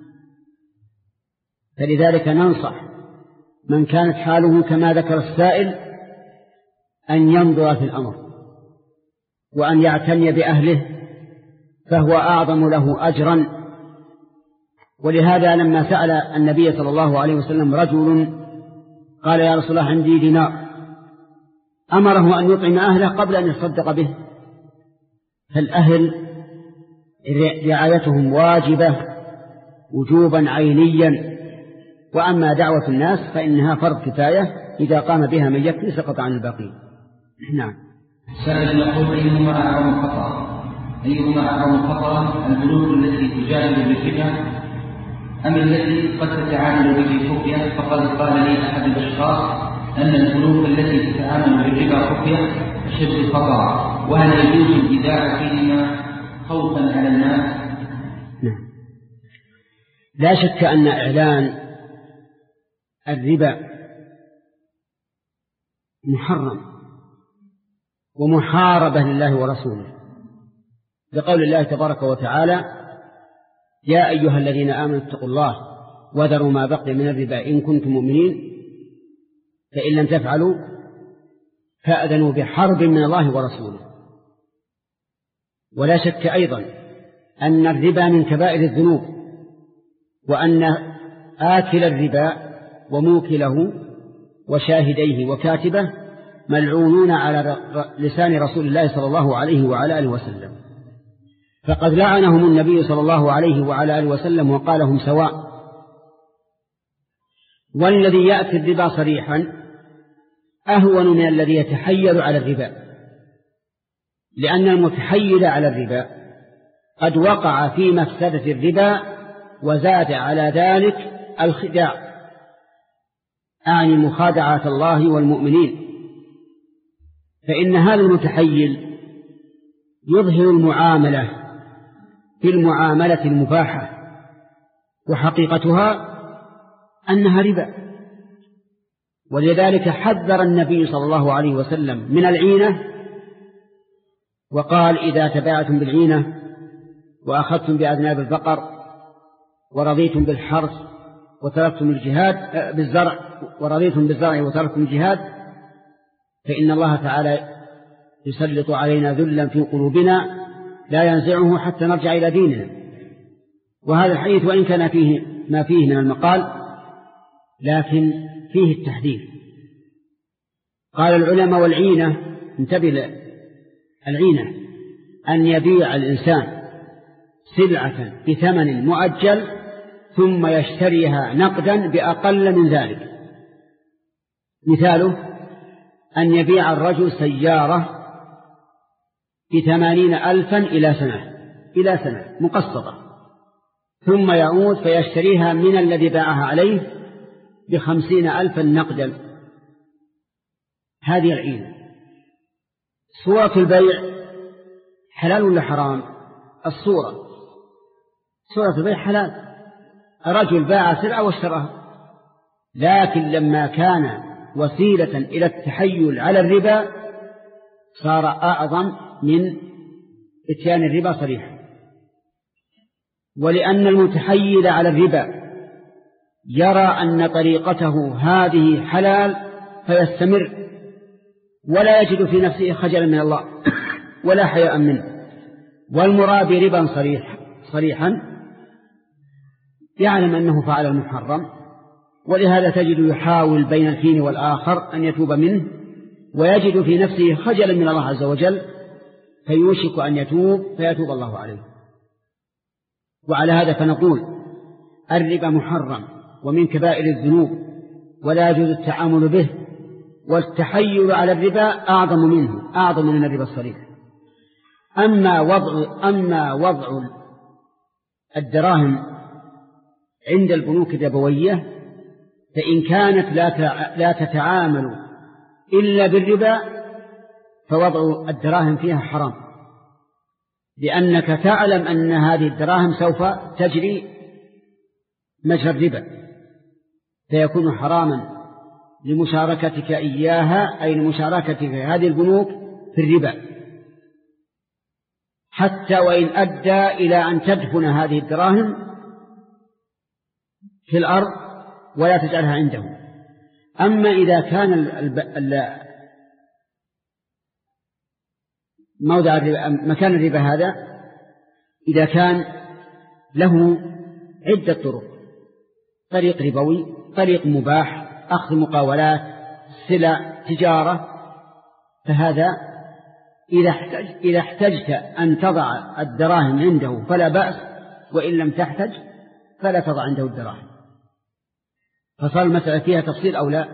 فلذلك ننصح من كانت حاله كما ذكر السائل أن ينظر في الأمر وأن يعتني بأهله، فهو أعظم له أجرا. ولهذا لما سأل النبي صلى الله عليه وسلم رجل قال: يا رسول الله عندي دينار، أمره أن يطعم أهله قبل أن يصدق به. فالأهل رعايتهم واجبة وجوبا عينيا، وأما دعوة الناس فإنها فرض كفاية، إذا قام بها من يكفي سقط عن الباقين. نعم. سائل يقول: أيهما أعظم خطأ؟ أيهما أعظم خطأ، البنوك التي تجادل بالربا أم التي قد تتعامل به خفية؟ فقد قال لي أحد الأشخاص أن البنوك التي تتعامل بالربا خفية أشد الخطأ، وهل يجوز الإيداع فيهما خوفا على الناس؟ نعم. لا شك أن إعلان الربا محرم ومحاربة لله ورسوله، بقول الله تبارك وتعالى: يا أيها الذين آمنوا اتقوا الله وذروا ما بقي من الربا إن كنتم مؤمنين فإن لم تفعلوا فأذنوا بحرب من الله ورسوله. ولا شك أيضا أن الربا من كبائر الذنوب، وأن آكل الربا وموكله وشاهديه وكاتبه ملعونون على لسان رسول الله صلى الله عليه وعلى آله وسلم، فقد لعنهم النبي صلى الله عليه وعلى آله وسلم وقال: هم سواء. والذي يأتي الربا صريحا أهون من الذي يتحيل على الربا، لأن المتحيل على الربا قد وقع في مفسدة الربا وزاد على ذلك الخداع، أعني مخادعة الله والمؤمنين، فإن هذا المتحيل يظهر المعاملة في المعاملة المباحة وحقيقتها أنها ربا. ولذلك حذر النبي صلى الله عليه وسلم من العينة وقال: إذا تباعتم بالعينة وأخذتم بأذناب البقر ورضيتم بالحرث وتركتم الجهاد بالزرع ورضيتم بالزرع وتركتم الجهاد فإن الله تعالى يسلط علينا ذلا في قلوبنا لا ينزعه حتى نرجع إلى ديننا. وهذا الحديث وإن كان فيه ما فيه من المقال لكن فيه التحذير. قال العلماء: والعينة، انتبه، العينة أن يبيع الإنسان سلعة بثمن مؤجل ثم يشتريها نقدا بأقل من ذلك. مثاله أن يبيع الرجل سيارة بثمانين ألفا إلى سنة إلى سنة مقسطة، ثم يعود فيشتريها من الذي باعها عليه بخمسين ألفا نقدا. هذه العينة. صورة البيع حلال ولا حرام؟ الصورة صورة البيع حلال، رجل باع سلعة واشتراها، لكن لما كان وسيلة إلى التحيل على الربا صار أعظم من إتيان الربا صريحا. ولأن المتحيل على الربا يرى أن طريقته هذه حلال فيستمر ولا يجد في نفسه خجلا من الله ولا حياء منه، والمرابي ربا صريح صريحا يعلم أنه فعل المحرم، ولهذا تجد يحاول بين الحين والآخر أن يتوب منه ويجد في نفسه خجلا من الله عز وجل فيوشك أن يتوب فيتوب الله عليه. وعلى هذا فنقول: الربا محرم ومن كبائر الذنوب ولا يجوز التعامل به، والتحيل على الربا أعظم منه، أعظم من الربا الصريح. أما وضع, أما وضع الدراهم عند البنوك الربوية فإن كانت لا تتعامل إلا بالربا فوضع الدراهم فيها حرام، لأنك تعلم أن هذه الدراهم سوف تجري مجرى الربا، فيكون حراما لمشاركتك إياها، أي لمشاركتك هذه البنوك في الربا، حتى وإن أدى إلى أن تدفن هذه الدراهم في الأرض ولا تجعلها عنده. أما إذا كان موضع الربا مكان الربا هذا إذا كان له عدة طرق: طريق ربوي، طريق مباح، أخذ مقاولات، سلع، تجارة، فهذا إذا احتج إذا احتجت أن تضع الدراهم عنده فلا بأس، وإن لم تحتج فلا تضع عنده الدراهم. فصار المسألة فيها تفصيل أو لا؟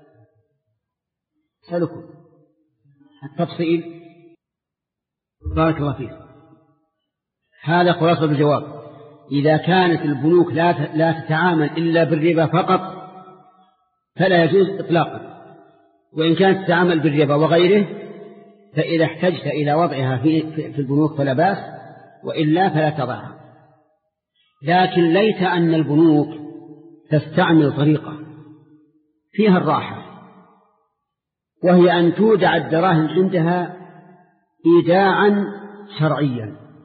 سألكم التفصيل. بارك الله فيك. هذا خلاصة الجواب: إذا كانت البنوك لا لا تتعامل إلا بالربا فقط فلا يجوز إطلاقا، وإن كانت تتعامل بالربا وغيره فإذا احتجت إلى وضعها في في البنوك فلا بأس، وإلا فلا تضعها. لكن ليت أن البنوك تستعمل طريقة فيها الراحة، وهي أن تودع الدراهم عندها إيداعا شرعيا،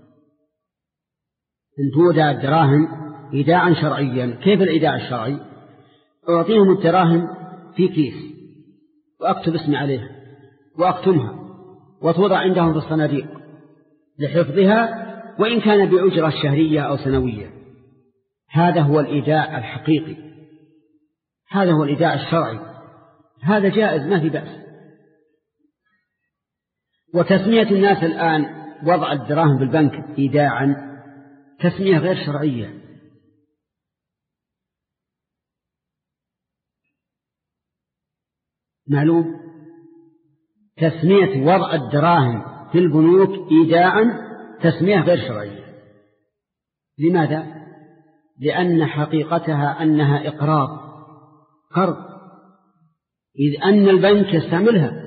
أن تودع الدراهم إيداعا شرعيا. كيف الإيداع الشرعي؟ أعطيهم الدراهم في كيس وأكتب اسمي عليها وأكتمها وتوضع عندهم في الصناديق لحفظها، وإن كان بأجرة شهرية أو سنوية. هذا هو الإيداع الحقيقي، هذا هو الإيداع الشرعي، هذا جائز ما في بأس. وتسمية الناس الآن وضع الدراهم في البنك إيداعا تسمية غير شرعية. معلوم؟ تسمية وضع الدراهم في البنوك إيداعا تسمية غير شرعية. لماذا؟ لأن حقيقتها أنها إقراض، قرض، إذ أن البنك يستعملها،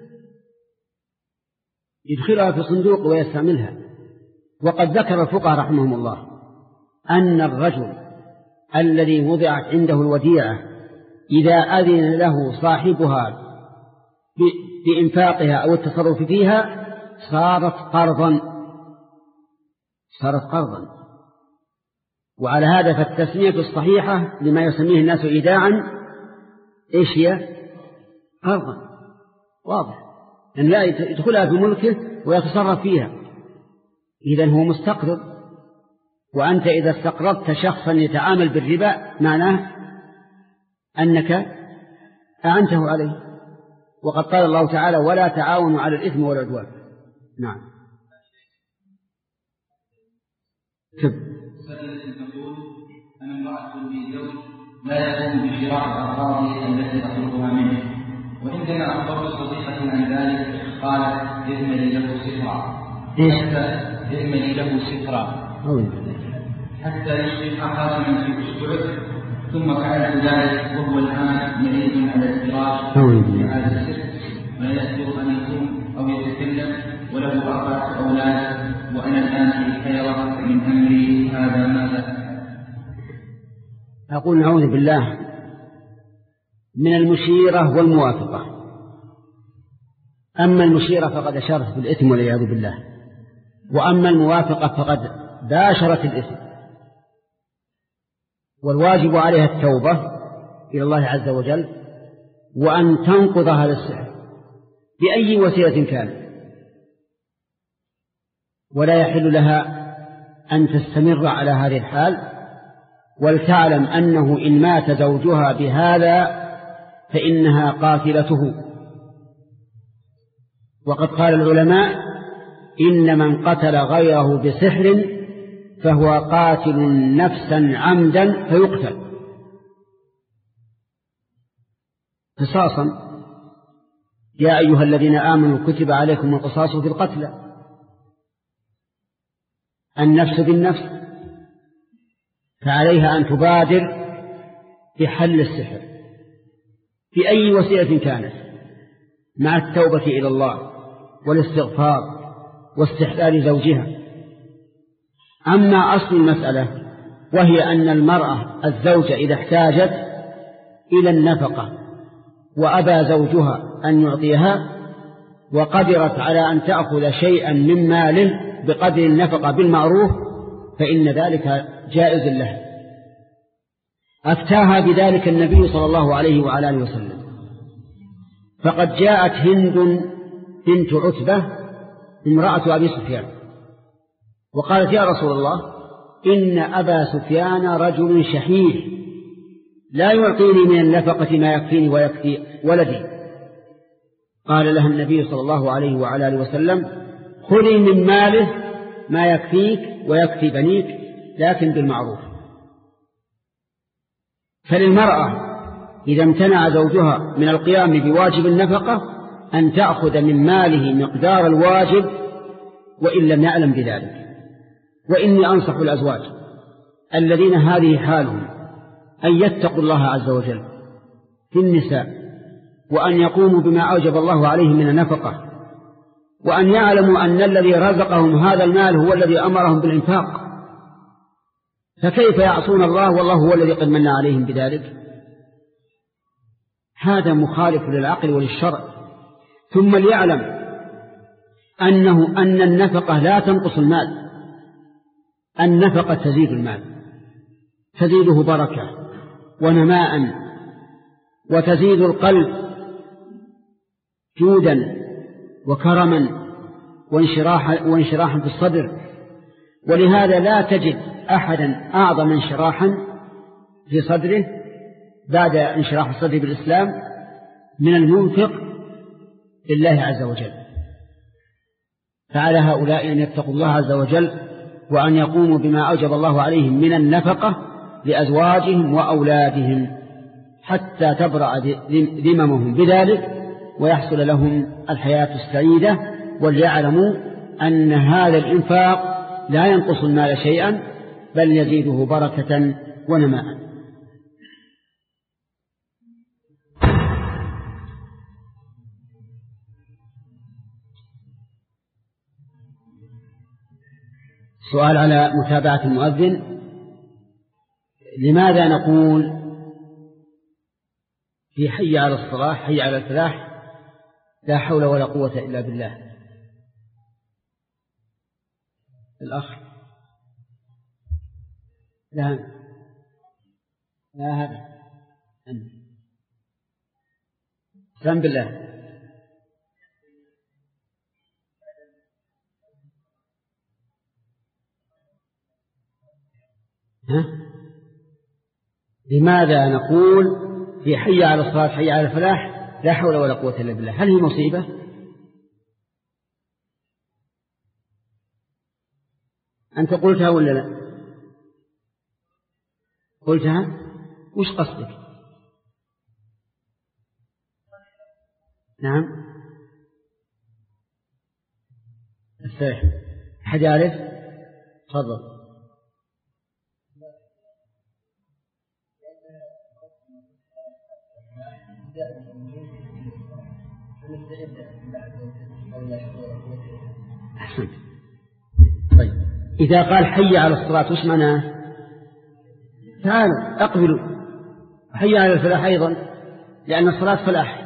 يدخلها في صندوق ويستعملها. وقد ذكر الفقهاء رحمهم الله أن الرجل الذي وضعت عنده الوديعة إذا أذن له صاحبها بإنفاقها أو التصرف فيها صارت قرضا، صارت قرضا. وعلى هذا فالتسمية الصحيحة لما يسميه الناس إيداعا إيش هي؟ قرضا، واضح، أن لا يدخلها في ملكه ويتصرف فيها، إذن هو مستقرض. وأنت إذا استقرضت شخصا يتعامل بالربا معناه أنك أعنته عليه، وقد قال الله تعالى ولا تعاونوا على الإثم والعدوان. نعم. سبب تقول أنا امرأة لي زوج لا يقوم بشراء الأغراض التي تطلبها منه، وعندما أخبرت صديقتي عن ذلك قالت اذملي له سترا، حتى اذملي له سترا حتى يصبح خاتما في أسبوعه، ثم فعلت ذلك وهو الآن مريض على الفراش في هذا السر، ولا يقدر أن يقوم أو يتكلم، وله أربعة أولاد، وأنا الآن في حيرة من أمري هذا. ماذا أقول؟ نعوذ بالله من المشيرة والموافقة. أما المشيرة فقد أشارت بالإثم والعياذ بالله، وأما الموافقة فقد باشرت الإثم. والواجب عليها التوبة إلى الله عز وجل، وأن تنقض هذا السحر بأي وسيلة كان، ولا يحل لها أن تستمر على هذه الحال، ولتعلم أنه إن مات زوجها بهذا فإنها قاتلته. وقد قال العلماء إن من قتل غيره بسحر فهو قاتل نفسا عمدا فيقتل قصاصا. يا أيها الذين آمنوا كتب عليكم القصاص في القتلى، النفس بالنفس، فعليها أن تبادر بحل السحر بأي وسيلة كانت، مع التوبة إلى الله والاستغفار واستحلال زوجها. أما أصل المسألة وهي أن المرأة الزوجة إذا احتاجت إلى النفقة وأبى زوجها أن يعطيها، وقدرت على أن تأخذ شيئا من ماله بقدر النفقة بالمعروف، فإن ذلك جائز له. أفتاها بذلك النبي صلى الله عليه وعلى آله وسلم، فقد جاءت هند بنت عتبة امرأة أبي سفيان وقالت يا رسول الله إن أبا سفيان رجل شحيح لا يعطيني من النفقة ما يكفيني ويكفي ولدي. قال لها النبي صلى الله عليه وعلى آله وسلم خذي من ماله ما يكفيك ويكفي بنيك، لكن بالمعروف. فللمرأة إذا امتنع زوجها من القيام بواجب النفقة أن تأخذ من ماله مقدار الواجب وإن لم يعلم بذلك. وإني أنصح الأزواج الذين هذه حالهم أن يتقوا الله عز وجل في النساء، وأن يقوموا بما أوجب الله عليهم من النفقة، وأن يعلموا أن الذي رزقهم هذا المال هو الذي أمرهم بالإنفاق، فكيف يعصون الله والله هو الذي قد من عليهم بذلك؟ هذا مخالف للعقل وللشرع. ثم ليعلم أنه أن النفقة لا تنقص المال، النفقة تزيد المال، تزيده بركة ونماء، وتزيد القلب جودا وكرما وانشراحا وانشراحا في الصدر. ولهذا لا تجد أحدا أعظم انشراحا في صدره بعد انشراح الصدر بالإسلام من المنفق لله عز وجل. فعلى هؤلاء أن يتقوا الله عز وجل وأن يقوموا بما أوجب الله عليهم من النفقة لأزواجهم وأولادهم حتى تبرأ ذممهم بذلك ويحصل لهم الحياة السعيدة. وليعلموا أن هذا الإنفاق لا ينقص المال شيئا بل يزيده بركة ونماء. سؤال على متابعة المؤذن: لماذا نقول في حي على الصلاة حي على الفلاح لا حول ولا قوة إلا بالله؟ الأخ لا لا هذا سلام بالله. ها؟ لماذا نقول في حي على الصلاة حي على الفلاح لا حول ولا قوة إلا بالله؟ هل هي مصيبة؟ أنت قلتها ولا لا؟ قلتها؟ وش قصدك؟ نعم الصحيح. أحد يعرف؟ تفضل. طيب إذا قال حي على الصلاة وش معناه؟ تعالوا أقبلوا. حي على الفلاح أيضا لأن الصلاة فلاح.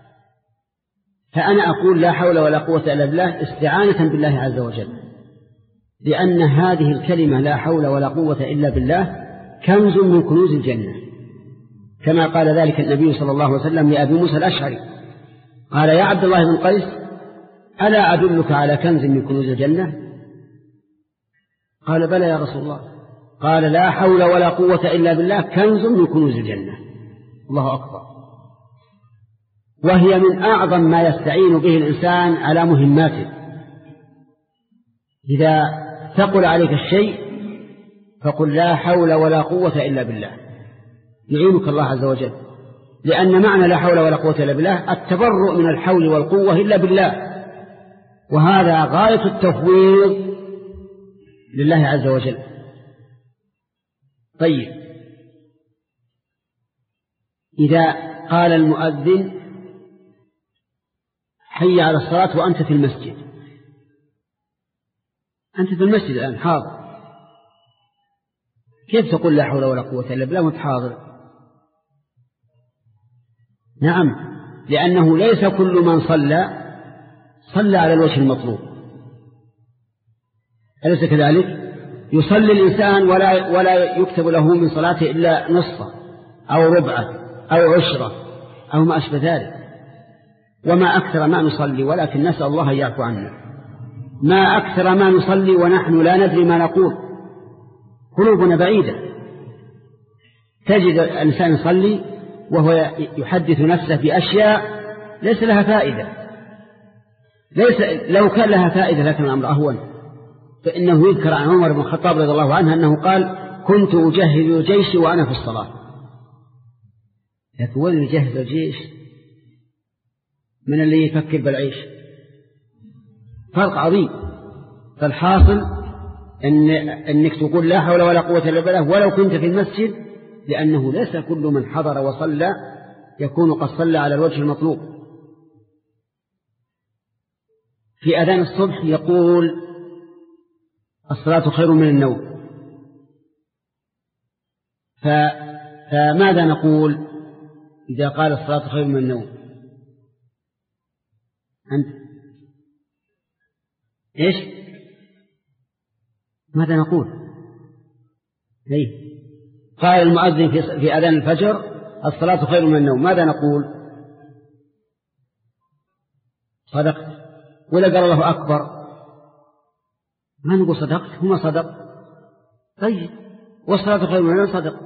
فأنا أقول لا حول ولا قوة إلا بالله استعانة بالله عز وجل، لأن هذه الكلمة لا حول ولا قوة إلا بالله كنز من كنوز الجنة، كما قال ذلك النبي صلى الله عليه وسلم لأبي موسى الأشعري قال: يا عبد الله بن قيس ألا أدلك على كنز من كنوز الجنة؟ قال: بلى يا رسول الله. قال: لا حول ولا قوة إلا بالله كنز من كنوز الجنة. الله أكبر. وهي من أعظم ما يستعين به الإنسان على مهماته. إذا ثقل عليك الشيء فقل لا حول ولا قوة إلا بالله يعينك الله عز وجل، لأن معنى لا حول ولا قوة إلا بالله التبرؤ من الحول والقوة إلا بالله، وهذا غاية التفويض لله عز وجل. طيب إذا قال المؤذن حي على الصلاة وأنت في المسجد، أنت في المسجد الآن حاضر، كيف تقول لا حول ولا قوة إلا بالله وأنت حاضر؟ نعم، لأنه ليس كل من صلى صلى على الوجه المطلوب، أليس كذلك؟ يصلي الإنسان ولا ولا يكتب له من صلاته إلا نصفه أو ربعه أو عشرة أو ما أشبه ذلك، وما أكثر ما نصلي، ولكن نسأل الله أن يعفو عنا. ما أكثر ما نصلي ونحن لا ندري ما نقول، قلوبنا بعيدة. تجد الإنسان يصلي وهو يحدث نفسه بأشياء ليس لها فائدة، ليس لو كان لها فائدة لكن الأمر أهون. فإنه يذكر عن عمر بن الخطاب رضي الله عنه أنه قال: كنت أجهز جيشي وأنا في الصلاة. لكن وين يجهز الجيش من اللي يفكر بالعيش؟ فرق عظيم. فالحاصل إن أنك تقول لا حول ولا قوة إلا بالله ولو كنت في المسجد، لأنه ليس كل من حضر وصلى يكون قد صلى على الوجه المطلوب. في أذان الصبح يقول: الصلاة خير من النوم. فماذا نقول؟ إذا قال الصلاة خير من النوم؟ أنت إيش ماذا نقول؟ إيه؟ قال المؤذن في أذان الفجر الصلاة خير من النوم، ماذا نقول؟ صدقت. ولا قال الله أكبر ما نقول صدقت، هما صدق. طيب والصلاة خير من النوم صدق.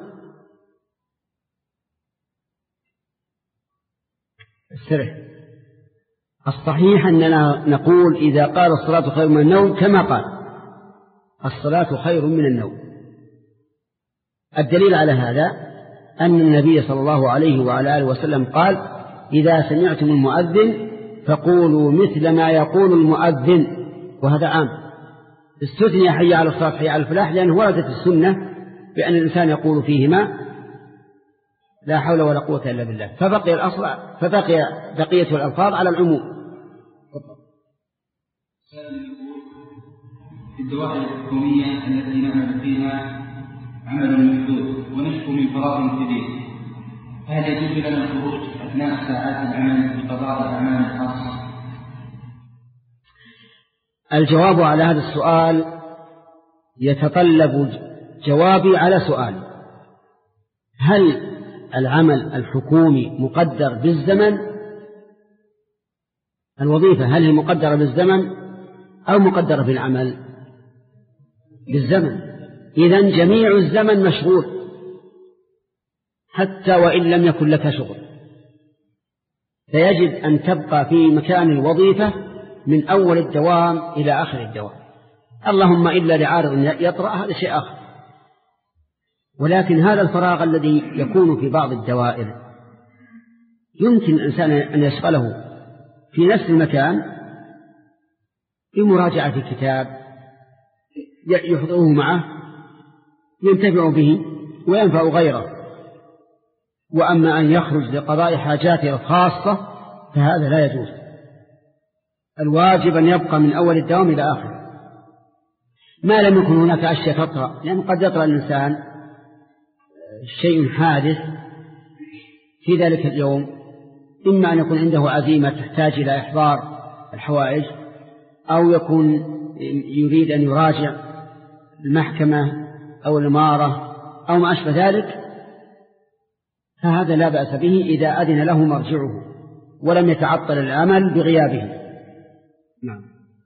السرح الصحيح أننا نقول إذا قال الصلاة خير من النوم كما قال الصلاة خير من النوم. الدليل على هذا أن النبي صلى الله عليه وعلى آله وسلم قال إذا سمعتم المؤذن فقولوا مثل ما يقول المؤذن، وهذا عام. استثني حي على الصلاة حي على الفلاح لأنه وردت السنة بأن الإنسان يقول فيهما لا حول ولا قوة إلا بالله، فبقي الأصل فبقي بقية الألفاظ على العموم. في الدوائر الحكومية التي نعمل فيها عمل محدود ونشكو من فراغ كبير، فهل يجوز لنا الخروج أثناء ساعات العمل بقضاء الأعمال الخاصة؟ الجواب على هذا السؤال يتطلب جوابي على سؤال: هل العمل الحكومي مقدر بالزمن؟ الوظيفة هل هي مقدرة بالزمن أو مقدرة بالعمل؟ بالزمن. إذن جميع الزمن مشغول حتى وإن لم يكن لك شغل، فيجب أن تبقى في مكان الوظيفة من أول الدوام إلى آخر الدوام، اللهم إلا لعارض يطرأ هذا شيء آخر. ولكن هذا الفراغ الذي يكون في بعض الدوائر يمكن الإنسان أن يشغله في نفس المكان بمراجعة كتاب يحضره معه ينتفع به وينفع غيره. وأما أن يخرج لقضاء حاجاته الخاصة فهذا لا يجوز. الواجب أن يبقى من أول الدوام إلى آخر ما لم يكن هناك أشياء تطرأ، لأنه قد يطرأ الإنسان شيء حادث في ذلك اليوم، إما أن يكون عنده عزيمة تحتاج إلى إحضار الحوائج، أو يكون يريد أن يراجع المحكمة أو الإمارة أو ما أشبه ذلك، فهذا لا بأس به إذا أذن له مرجعه ولم يتعطل العمل بغيابه. نعم.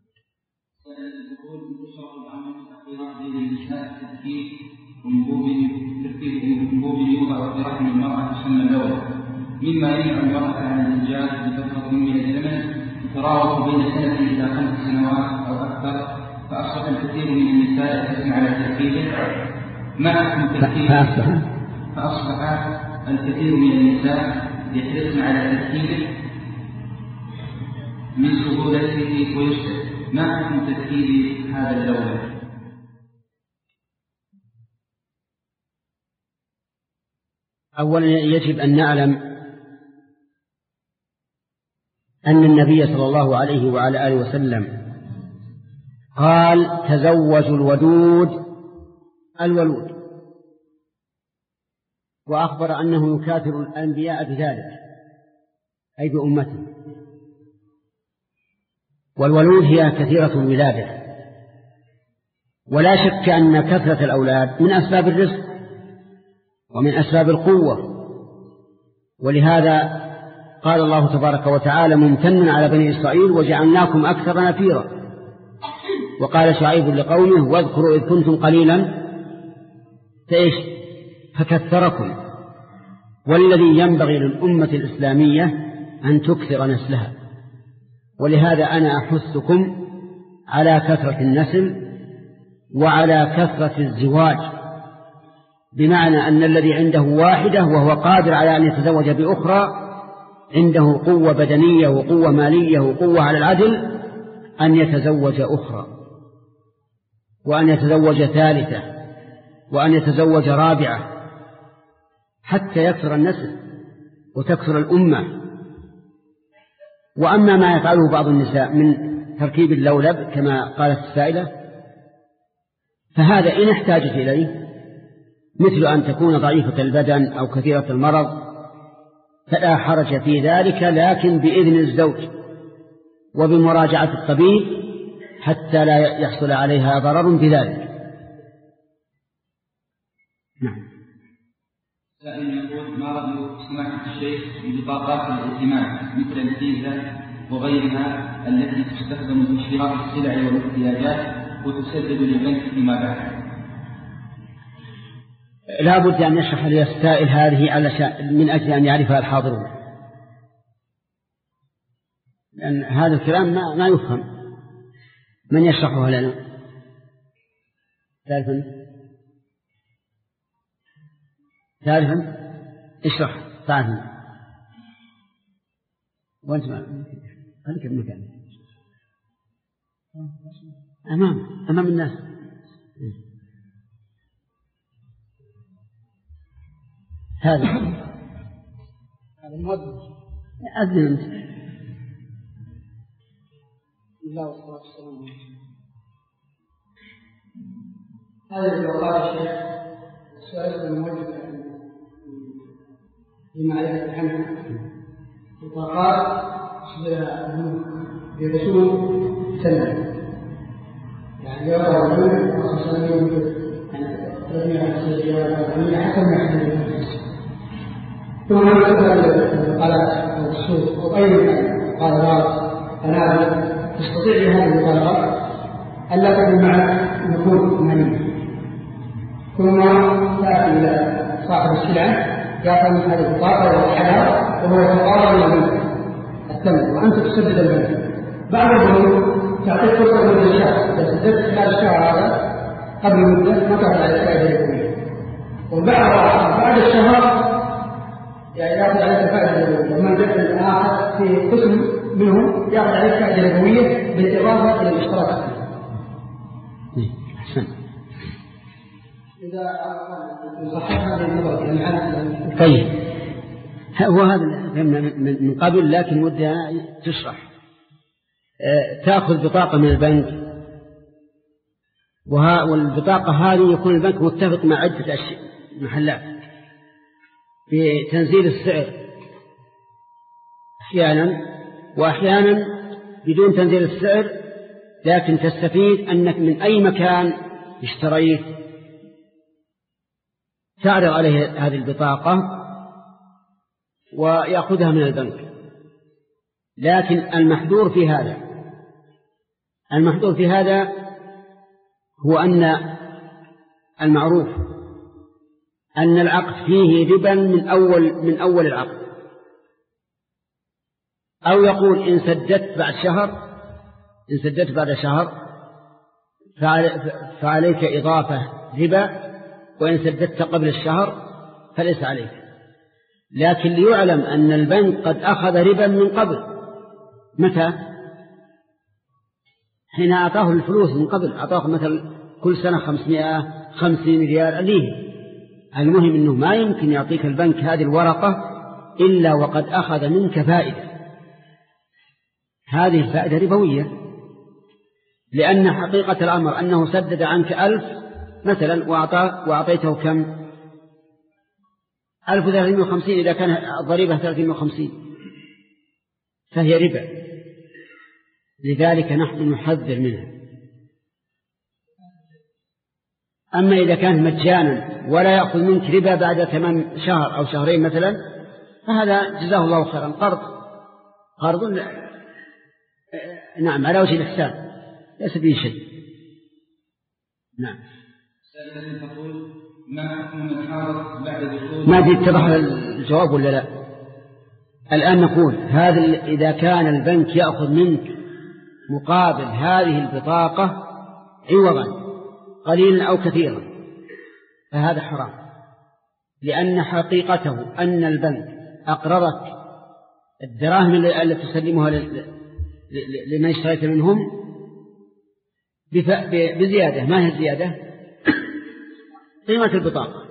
وانبوب يوضع في رحم المرأة تسمى اللوز، مما يمنع المرأة عن الإنجاب لفترة من الزمن يتراوح بين سنة إلى خمس سنوات أو أكثر، فأصبح الكثير من النساء يحرصن على تركيبه. ما حكم تركيبه؟ فأصبح الكثير من النساء يحرصن على تركيبه من سهولته ويسر. ما حكم تركيب هذا اللون؟ أولا يجب أن نعلم أن النبي صلى الله عليه وعلى آله وسلم قال تزوجوا الودود الولود، وأخبر أنه يكاثر الأنبياء بذلك أي بأمته. والولود هي كثيرة الولادة، ولا شك أن كثرة الأولاد من أسباب الرزق ومن أسباب القوة، ولهذا قال الله تبارك وتعالى ممتن على بني إسرائيل وجعلناكم أكثر نفيرا. وقال شعيب لقومه واذكروا إذ كنتم قليلا فإيش فكثركم. والذي ينبغي للأمة الإسلامية أن تكثر نسلها، ولهذا أنا أحثكم على كثرة النسل وعلى كثرة الزواج، بمعنى أن الذي عنده واحدة وهو قادر على أن يتزوج بأخرى عنده قوة بدنية وقوة مالية وقوة على العدل أن يتزوج أخرى، وأن يتزوج ثالثة، وأن يتزوج رابعة، حتى يكثر النسل وتكثر الأمة. وأما ما يفعله بعض النساء من تركيب اللولب كما قالت السائلة فهذا إن احتاجت إليه، مثل أن تكون ضعيفة البدن أو كثيرة المرض فلا حرج في ذلك، لكن بإذن الزوج وبمراجعة الطبيب حتى لا يحصل عليها ضرر بذلك. نعم. سائل يقول: ما رأي سماحة الشيخ ببطاقات الائتمان مثل الفيزا وغيرها التي تستخدم في شراء السلع والاحتياجات وتسدد للبنك فيما بعد؟ لا بد أن يشرح لي السائل هذه من أجل أن يعرفها الحاضرون، لأن هذا الكلام ما, ما يفهم. من يشرحها لنا؟ ثالثا ثالثا اشرح ثالثا. وانت ما خليك بمكانك أمام أمام الناس. هذا هذا الموظف أذن أنت. الله والصلاة والسلام. هذا اللي قال الشيخ السؤال الموجب لمعرفة عنه بطاقات برسوم سنة، يعني يقرأ العلم وخصوصا يوجد يعني حسب ما يحدث ثم نسبة للقلق أو السوق أو أي قرارات تنازل تستطيع بهذه القرارات ألا تكون معك نقود مالية، ثم تأتي إلى صاحب السلعة يأخذ من هذه البطاقة والحجر وهو يتقاضى من البنك الثمن وأنت تسدد البنك. بعض البنوك تعطيك فرصة من الشهر، إذا سددت خلال الشهر هذا قبل مدة ما تعطي عليك فائدة ربوية، وبعد بعد الشهر يعني يأخذ عليك فائدة ربوية، ومن جاء الآخر في قسم منهم يأخذ عليك فائدة ربوية بالإضافة إلى الاشتراك. أحسن. إذا صحت هذه النظر يعني طيب هو هذا من قبل، لكن ودها تشرح. تأخذ بطاقة من البنك، والبطاقة هذه يكون البنك متفق مع عدة محلات بتنزيل السعر أحيانا، وأحيانا بدون تنزيل السعر، لكن تستفيد أنك من أي مكان اشتريت تعرض عليه هذه البطاقة ويأخذها من البنك. لكن المحذور في هذا المحذور في هذا هو أن المعروف أن العقد فيه ربا من أول من أول العقد، أو يقول إن سددت بعد شهر إن سددت بعد شهر فعليك إضافة ربا، وإن سددت قبل الشهر فليس عليك. لكن ليعلم أن البنك قد أخذ ربا من قبل. متى؟ حين أعطاه الفلوس من قبل، أعطاه مثل كل سنة خمسمائة خمسين ريال أليه. المهم أنه ما يمكن يعطيك البنك هذه الورقة إلا وقد أخذ منك فائدة. هذه الفائدة ربوية، لأن حقيقة الأمر أنه سدد عنك ألف مثلا وأعطيته كم؟ ألف وثلاثمائة وخمسين، إذا كان الضريبة ثلاثمائة وخمسين فهي ربا. لذلك نحن نحذر منها. أما إذا كان مجانا ولا يأخذ منك ربا بعد تمام شهر أو شهرين مثلا، فهذا جزاه الله خيرا، قرض قرض نعم على وجه الإحسان ليس به شيء. نعم. سائلة تقول: ما حكم من حارب بعد دخول؟ ما دي اتضح الجواب ولا لا؟ الآن نقول هذا إذا كان البنك يأخذ منك مقابل هذه البطاقة عوضا قليلا أو كثيرا فهذا حرام، لأن حقيقته أن البنك أقرضك الدراهم التي تسلمها لمن اشتريت منهم بزيادة. ما هي الزيادة؟ قيمة البطاقة.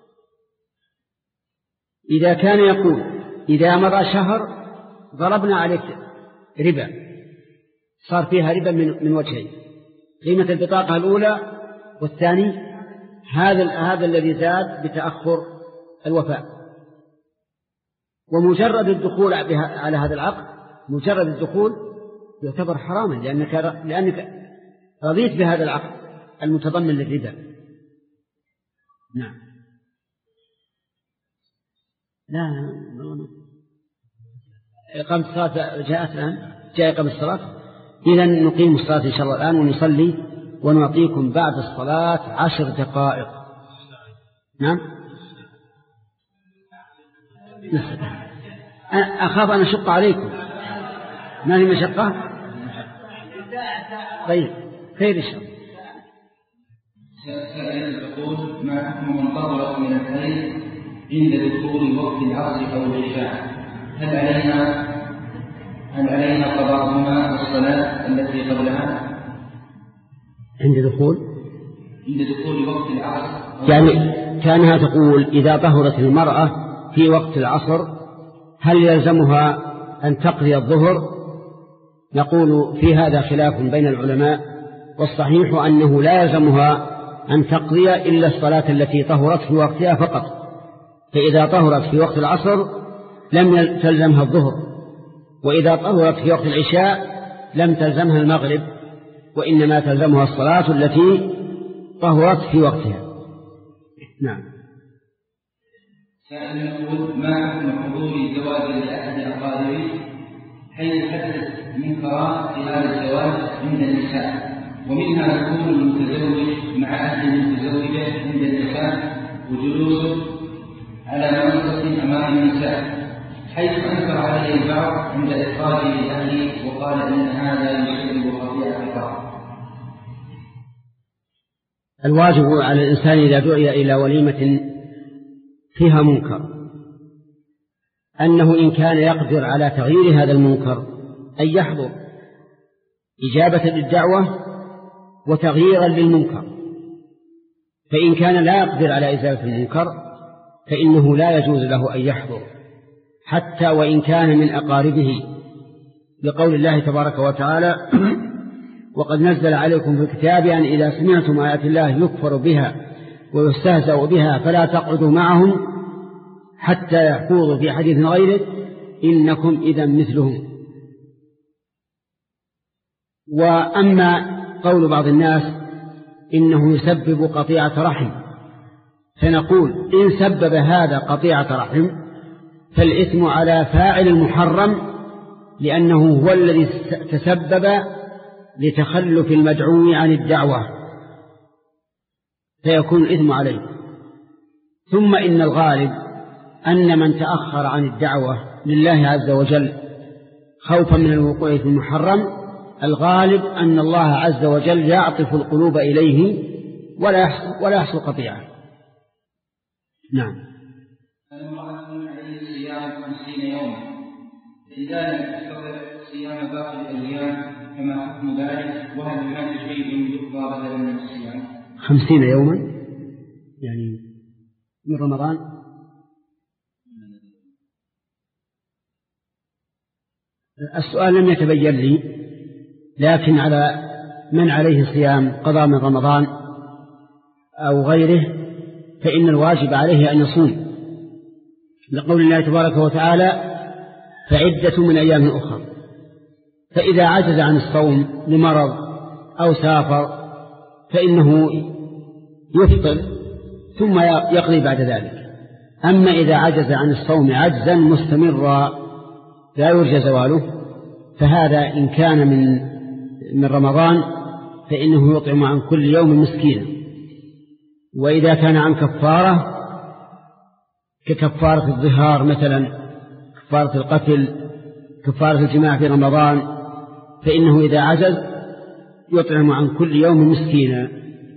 إذا كان يقول إذا مضى شهر ضربنا عليك ربا، صار فيها ربا من وجهين: قيمة البطاقة الأولى، والثاني هذا هذا الذي زاد بتأخر الوفاء. ومجرد الدخول على هذا العقد مجرد الدخول يعتبر حراما لأنك, لأنك رضيت بهذا العقد المتضمن للربا. نعم. لا والله إقامة الصلاة جاءت الآن، جاء إقامة الصلاة، إذا نقيم الصلاة إن شاء الله الآن ونصلي ونعطيكم بعد الصلاة عشر دقائق. نعم. أخاف أن أشق عليكم. ما هي مشقة؟ طيب خير إن شاء الله. سائل تقول: ما حكم من طهر من الحيض عند دخول وقت العصر أو العشاء؟ هل علينا هل علينا قضاءهما الصلاة التي قبلها؟ عند دخول عند دخول وقت العصر يعني كانها تقول إذا طهرت المرأة في وقت العصر هل يلزمها أن تقضي الظهر؟ نقول في هذا خلاف بين العلماء، والصحيح أنه لا يلزمها أن تقضي إلا الصلاة التي طهرت في وقتها فقط. فإذا طهرت في وقت العصر لم تلزمها الظهر، وإذا طهرت في وقت العشاء لم تلزمها المغرب، وإنما تلزمها الصلاة التي طهرت في وقتها. نعم. سائل يقول: ما حكم حضور الزواج لأحد أقاربه حيث حدث منكرات في هذا الزواج عند النساء، ومنها دخول المتزوج مع أهل المتزوجة عند النساء وجلوسه على منصة أمام النساء، حيث أنكر عليه البعض عند إخراجه لأهله وقال إن هذا يشبه خطيئة الفقر. الواجب على الإنسان إذا دعي إلى وليمة فيها منكر أنه إن كان يقدر على تغيير هذا المنكر أن يحضر إجابة للدعوة وتغييرا للمنكر. فإن كان لا يقدر على إزالة المنكر فإنه لا يجوز له أن يحضر حتى وإن كان من أقاربه، لقول الله تبارك وتعالى: وقد نزل عليكم في الكتاب أن إذا سمعتم آيات الله يكفر بها ويستهزأ بها فلا تقعدوا معهم حتى يخوضوا في حديث غيره إنكم إذا مثلهم. وأما قول بعض الناس إنه يسبب قطيعة رحم، فنقول إن سبب هذا قطيعة رحم فالإثم على فاعل المحرم، لأنه هو الذي تسبب لتخلف المدعو عن الدعوة، فيكون الإثم عليه. ثم إن الغالب أن من تأخر عن الدعوة لله عز وجل خوفا من الوقوع في المحرم، الغالب أن الله عز وجل يعطف القلوب إليه ولا يحصل قطيعة. نعم. المرأة عليه صيام خمسين يوما، إذا لم تستطع صيام باقي الأيام فما حكم ذلك؟ وهل هناك شيء يقضى بدلا من الصيام؟ خمسين يوما يعني من رمضان؟ السؤال لم يتبين لي، لكن على من عليه صيام قضاء من رمضان أو غيره فإن الواجب عليه أن يصوم، لقول الله تبارك وتعالى: فعدة من أيام أخرى. فإذا عجز عن الصوم لمرض أو سافر فإنه يفطر ثم يقضي بعد ذلك. أما إذا عجز عن الصوم عجزا مستمرا لا يرجى زواله فهذا إن كان من من رمضان فإنه يطعم عن كل يوم مسكينا. وإذا كان عن كفارة ككفارة الظهار مثلا، كفارة القتل، كفارة الجماع في رمضان، فإنه إذا عجز يطعم عن كل يوم مسكينا.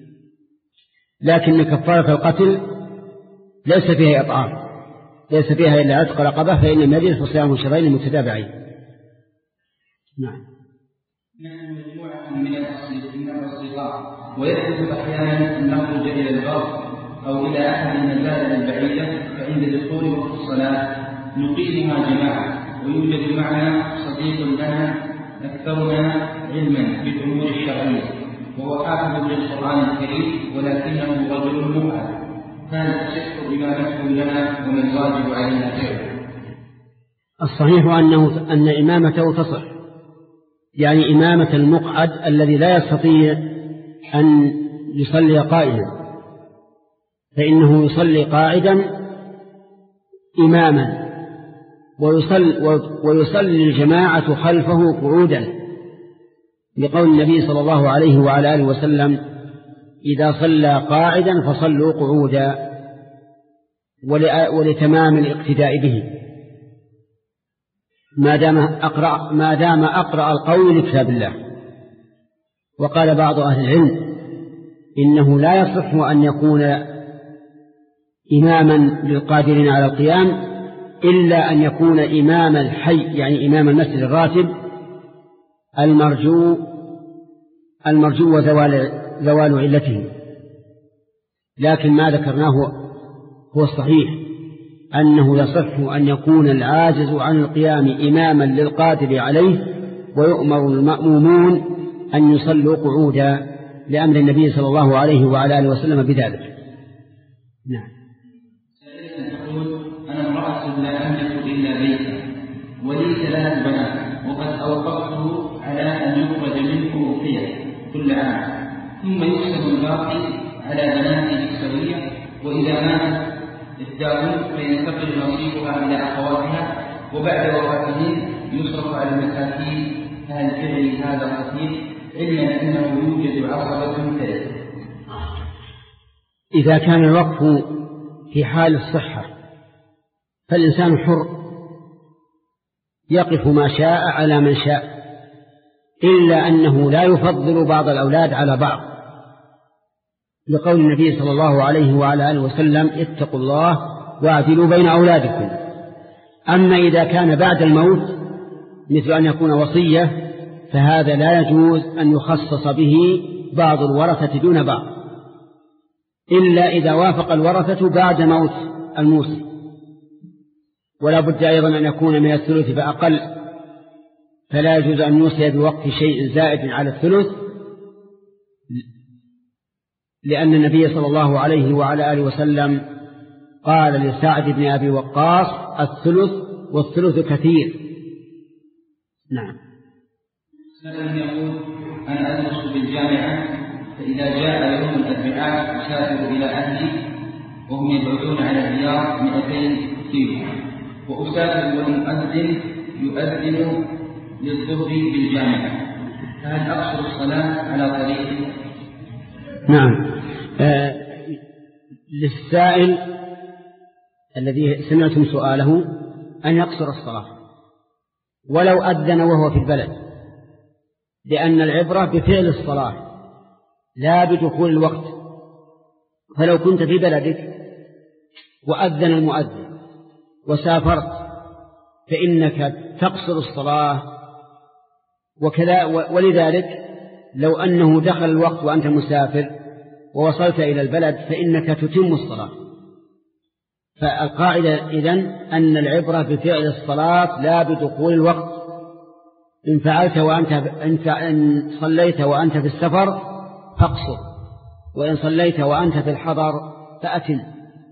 لكن كفارة القتل ليس فيها إطعام، ليس فيها إلا عتق رقبة، فإن المدين فصيام شهرين متتابعين. نعم. نحن مجموعة من الأصدقاء ويحدث أحيانا أن نخرج إلى البر أو إلى أحد المزارع البعيدة، فعند دخول وقت الصلاة نقيمها جماعة، ويوجد معنا صديق لنا أكثرنا علما بالأمور الشرعية وهو حافظ للقرآن الكريم ولكنه رجل مؤهل، فهل تصح إمامته لنا وما الواجب علينا فعله؟ الصحيح أنه أن إمامته تصح، يعني إمامة المقعد الذي لا يستطيع أن يصلي قائما، فإنه يصلي قاعدا إماما، ويصلي, ويصلي الجماعة خلفه قعودا، لقول النبي صلى الله عليه وعلى آله وسلم: إذا صلى قاعدا فصلوا قعودا، ولتمام الاقتداء به ما دام أقرأ, ما دام أقرأ القول لكتاب الله. وقال بعض أهل العلم إنه لا يصح أن يكون إماما للقادرين على القيام إلا أن يكون إمام الحي، يعني إمام المسجد الراتب المرجو المرجو وزوال زوال علته. لكن ما ذكرناه هو الصحيح، أنه يصح أن يكون العاجز عن القيام إماما للقادر عليه، ويؤمر المأمومون أن يصلوا قعودا لأمر النبي صلى الله عليه وعلى آله وسلم بذلك. نعم. تقول: أنا امرأة لا أملك إلا بيتا ولي ثلاث بنات، وقد أوقفته على أن يخرج منه أخية كل عام، ثم يقسم الباقي على بناته السوية، وإذا ماتت إحداهن فينتقل نصيبها إلى أخواتها، وبعد وفاتهن يصرف على المساكين. فهل فعل هذا خطير، علما أنه يوجد عصبة ثالثة؟ إذا كان الوقف في حال الصحة فالإنسان حر يقف ما شاء على من شاء، إلا أنه لا يفضل بعض الأولاد على بعض، لقول النبي صلى الله عليه وعلى آله وسلم: اتقوا الله واعدلوا بين أولادكم. أما إذا كان بعد الموت مثل أن يكون وصية فهذا لا يجوز أن يخصص به بعض الورثة دون بعض، إلا إذا وافق الورثة بعد موت الموصي. ولا بد أيضا أن يكون من الثلث فأقل، فلا يجوز أن يوصي بوقت شيء زائد على الثلث، لأن النبي صلى الله عليه وعلى آله وسلم قال لسعد بن أبي وقاص: الثلث والثلث كثير. نعم. سلم يقول: أنا أدرس بالجامعة، فإذا جاء يوم الأربعاء أسافر إلى أهلي وهم يبعدون على الرياض مئتين كيلو، وأسافر والمؤذن يؤذن للظهر بالجامعة، فهل أقصر الصلاة على طريق؟ نعم. آه للسائل الذي سمعتم سؤاله أن يقصر الصلاة ولو أذن وهو في البلد، لأن العبرة بفعل الصلاة لا بدخول الوقت. فلو كنت في بلدك وأذن المؤذن وسافرت فإنك تقصر الصلاة، وكذا.ولذلك لو أنه دخل الوقت وأنت مسافر ووصلت إلى البلد فإنك تتم الصلاة. فالقاعدة إذن أن العبرة بفعل الصلاة لا بدخول الوقت. إن فعلت وأنت إن صليت وأنت في السفر فاقصر، وإن صليت وأنت في الحضر فأتم.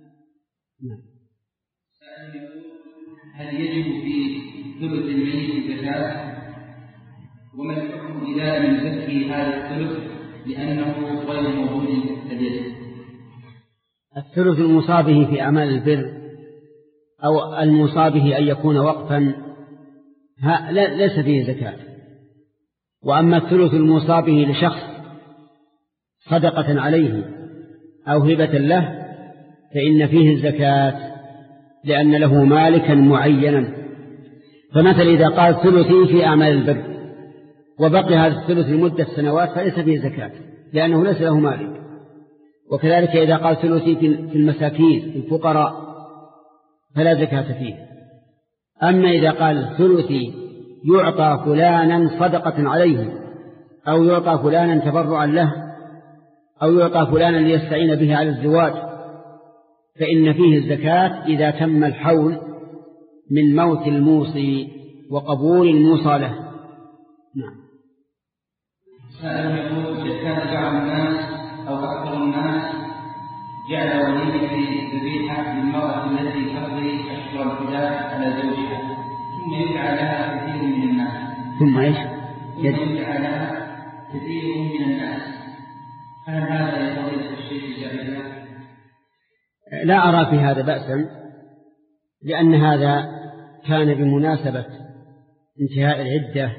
هل يجب في ثلث الميت زكاة؟ وما الحكم إذا لم يزكي هذا الثلث لأنه غير موجود في اليد؟ الثلث المصاب به في أعمال البر أو المصاب به أن يكون وقفا ليس فيه زكاة. وأما الثلث المصاب به لشخص صدقة عليه أو هبة له فإن فيه الزكاة، لأن له مالكا معينا. فمثل إذا قال ثلثي في أعمال البر وبقي هذا الثلث لمدة سنوات فليس فيه زكاة، لأنه ليس له مالك. وكذلك إذا قال ثلثي في المساكين في الفقراء فلا زكاة فيه. أما إذا قال ثلثي يعطى فلانا صدقة عليه، أو يعطى فلانا تبرعا له، أو يعطى فلانا ليستعين به على الزواج، فإن فيه الزكاة إذا تم الحول من موت الموصي وقبول الموصى له. نعم. سأل يقول: إذا كان بعض الناس أو أكثر الناس جعل وليمة ذبيحة للمرأة التي تقضي أشهر الفداء على زوجها، ثم ثم يدعى لها كثير من الناس. ثم إيش؟ ثم يدعى لها كثير من الناس. هل هذا يا فضيلة الشيخ جائز؟ لا أرى في هذا بأسا، لأن هذا كان بمناسبة انتهاء العدة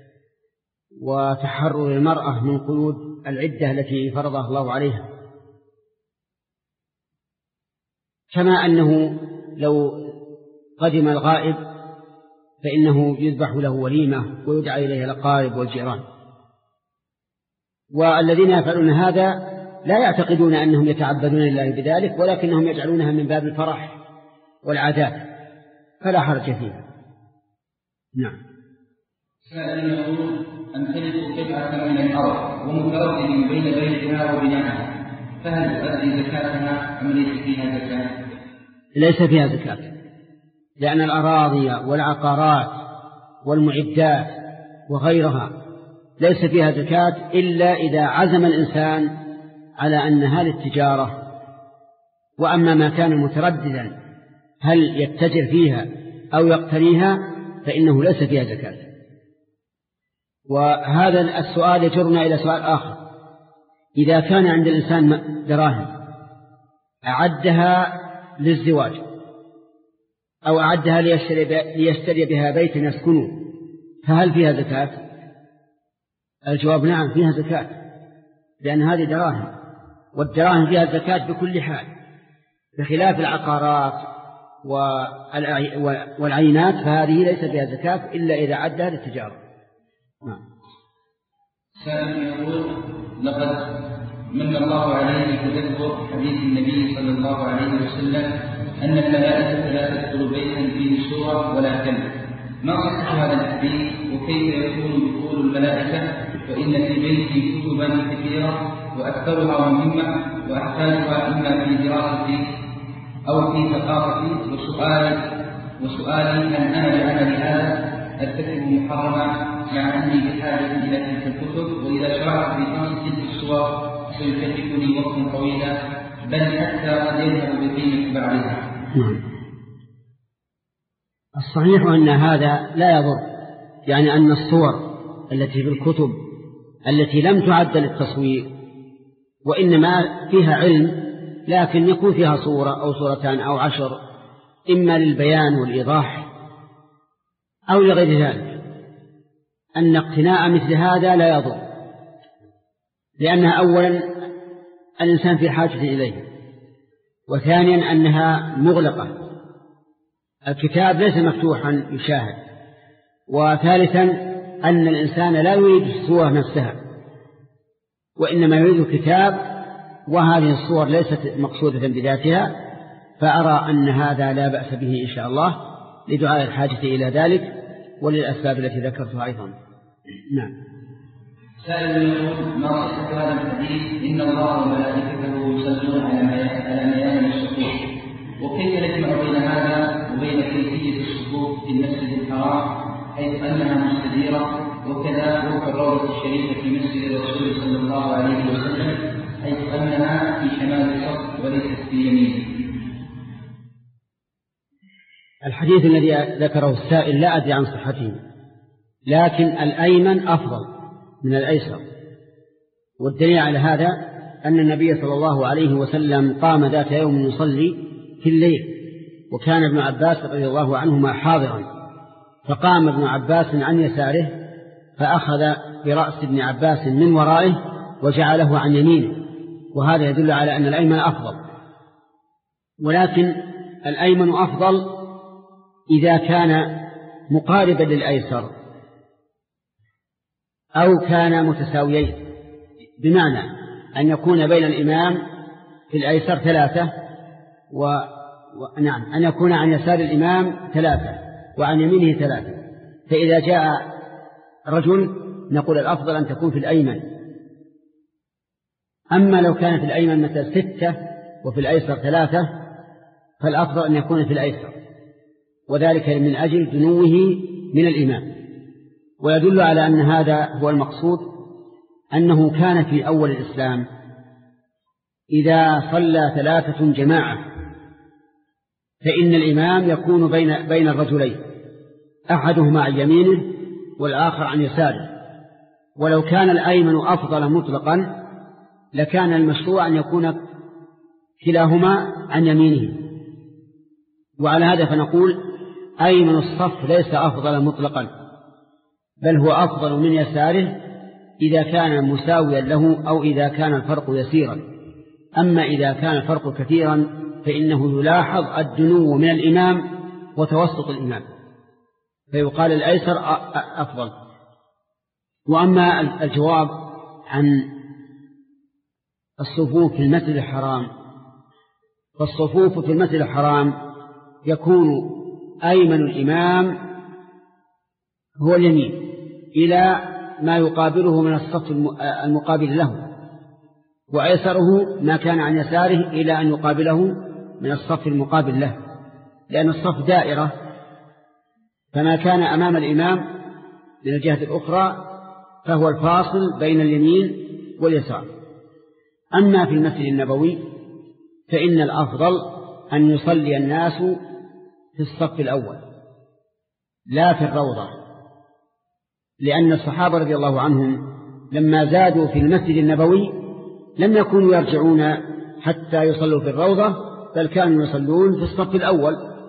وتحرر المرأة من قيود العدة التي فرضها الله عليها، كما أنه لو قدم الغائب فإنه يذبح له وليمة ويدعى إليه الأقارب والجيران. والذين يفعلون هذا لا يعتقدون أنهم يتعبدون لله بذلك، ولكنهم يجعلونها من باب الفرح والعادات، فلا حرج فيها. نعم. سائل يقول: أمتلك قطعة من الأرض ومتردد بين بيتها وبنائها، فهل تؤدي زكاتها أم ليس فيها زكاة؟ ليس فيها زكاة، لأن الأراضي والعقارات والمعدات وغيرها ليس فيها زكاة إلا إذا عزم الإنسان على أنها للتجارة. وأما ما كان مترددا هل يتجر فيها أو يقتنيها فإنه ليس فيها زكاة. وهذا السؤال يجرنا إلى سؤال آخر: إذا كان عند الإنسان دراهم أعدها للزواج أو أعدها ليشتري بها بيت يسكنه، فهل فيها زكاة؟ الجواب نعم، فيها زكاة، لأن هذه دراهم، والدراهم فيها زكاة بكل حال، بخلاف العقارات والعينات فهذه ليس فيها زكاة إلا إذا عدها للتجارة. نعم. سائل يقول: لقد من الله عليه بتدبر حديث النبي صلى الله عليه وسلم أن الملائكة لا تدخل بيتا فيه سورة ولا كلب، ما صحة هذا الحديث وكيف يكون دخول الملائكة وإن في بيتي كتبا كثيرة وأكثرها مهمة وأحتاجها إما في دراستي أو في ثقافتي، وسؤالي وسؤالي هل أنا بعمل هذا أرتكب محرما مع أني بحاجة إلى تلك الكتب، وإذا شرعت في خمس تلك الصور سيكلفني وقتا طويلا بل حتى قد يذهب بقيمة بعضها. الصحيح أن هذا لا يضر، يعني أن الصور التي في الكتب التي لم تعد للتصوير وإنما فيها علم، لكن يكون فيها صورة أو صورتان أو عشر، إما للبيان والإيضاح أو لغير ذلك، أن اقتناء مثل هذا لا يضر، لأنها أولا الإنسان في حاجة إليه، وثانيا أنها مغلقة، الكتاب ليس مفتوحا يشاهد، وثالثا أن الإنسان لا يريد الصور نفسها وإنما يريد الكتاب، وهذه الصور ليست مقصودة بذاتها، فأرى أن هذا لا بأس به إن شاء الله لدعاء الحاجة إلى ذلك وللأسباب التي ذكرتها أيضا. نعم. سائل يقول: ما صحة هذا الحديث إن الله وملائكته يصلون على ميامن الصفوف، وكيف نجمع بين هذا وبين كيفية الصفوف في المسجد الحرام حيث أنها مستديرة، وكذا فوق الروضة الشريفة في مسجد الرسول صلى الله عليه وسلم حيث أنها في شمال الصف وليست في يمينه؟ الحديث الذي ذكره السائل لا أدري عن صحته، لكن الأيمن أفضل من الأيسر، والدليل على هذا أن النبي صلى الله عليه وسلم قام ذات يوم يصلي في الليل، وكان ابن عباس رضي الله عنهما حاضرا، فقام ابن عباس عن يساره فأخذ برأس ابن عباس من ورائه وجعله عن يمينه، وهذا يدل على أن الأيمن أفضل. ولكن الأيمن أفضل إذا كان مقاربا للأيسر أو كان متساويين، بمعنى أن يكون بين الإمام في الأيسر ثلاثة و... و... نعم أن يكون عن يسار الإمام ثلاثة وعن يمينه ثلاثة، فإذا جاء رجل نقول الأفضل أن تكون في الأيمن. أما لو كانت في الأيمن مثل ستة وفي الأيسر ثلاثة فالأفضل أن يكون في الأيسر، وذلك من أجل دنوه من الإمام. ويدل على أن هذا هو المقصود، أنه كان في أول الإسلام إذا صلى ثلاثة جماعة فإن الإمام يكون بين بين الرجلين، أحدهما عن يمينه والآخر عن يساره. ولو كان الأيمن أفضل مطلقا لكان المشروع أن يكون كلاهما عن يمينه. وعلى هذا فنقول أيمن الصف ليس أفضل مطلقا، بل هو أفضل من يساره إذا كان مساويا له أو إذا كان الفرق يسيرا. أما إذا كان الفرق كثيرا فإنه يلاحظ الدنو من الإمام وتوسط الإمام، فيقال الأيسر أفضل. وأما الجواب عن الصفوف في المسجد الحرام، فالصفوف في المسجد الحرام يكون أيمن الإمام هو اليمين إلى ما يقابله من الصف المقابل له، وأيسره ما كان عن يساره إلى أن يقابله من الصف المقابل له، لأن الصف دائرة، فما كان أمام الإمام من الجهة الأخرى فهو الفاصل بين اليمين واليسار. أما في المسجد النبوي فإن الأفضل أن يصلي الناس في الصف الأول لا في الروضة، لأن الصحابة رضي الله عنهم لما زادوا في المسجد النبوي لم يكونوا يرجعون حتى يصلوا في الروضة، بل كانوا يصلون في الصف الأول.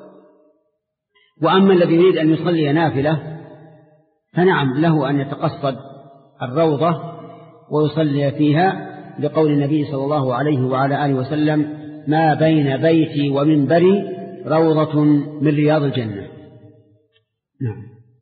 وأما الذي يريد أن يصلي نافلة فنعم له أن يتقصد الروضة ويصلي فيها، لقول النبي صلى الله عليه وعلى آله وسلم: ما بين بيتي ومنبري روضة من رياض الجنة. نعم.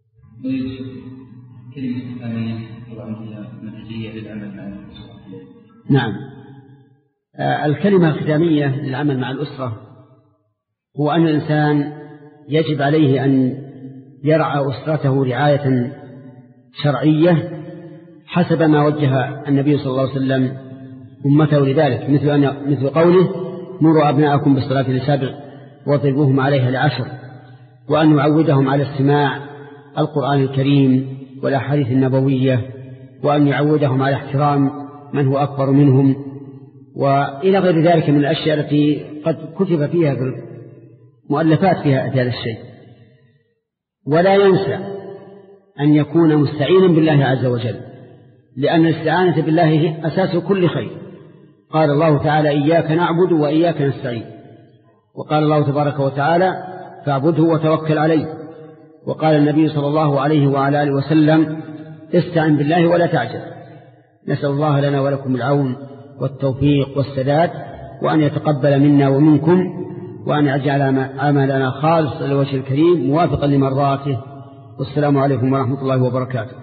كلمة ثانية طبعا هي نتيجية للعمل مع الأسرة. نعم. آه الكلمة الختامية للعمل مع الأسرة هو أن الإنسان يجب عليه أن يرعى أسرته رعاية شرعية حسب ما وجه النبي صلى الله عليه وسلم أمته لذلك، مثل, أن مثل قوله: مروا أبناءكم بالصلاة لسبع واضربوهم عليها لعشر، وأن يعودهم على استماع القرآن الكريم والأحاديث النبوية، وأن يعودهم على احترام من هو أكبر منهم، وإلى غير ذلك من الأشياء التي قد كتب فيها في مؤلفات فيها هذا الشيء. ولا ينسى أن يكون مستعينا بالله عز وجل، لأن الاستعانة بالله هي أساس كل خير. قال الله تعالى: إياك نعبد وإياك نستعين. وقال الله تبارك وتعالى: فاعبده وتوكل عليه. وقال النبي صلى الله عليه وعلى آله وسلم: استعن بالله ولا تعجل. نسأل الله لنا ولكم العون والتوفيق والسداد، وأن يتقبل منا ومنكم، وأن يجعل عملنا خالصا لوجه الكريم موافقا لمرضاته. والسلام عليكم ورحمة الله وبركاته.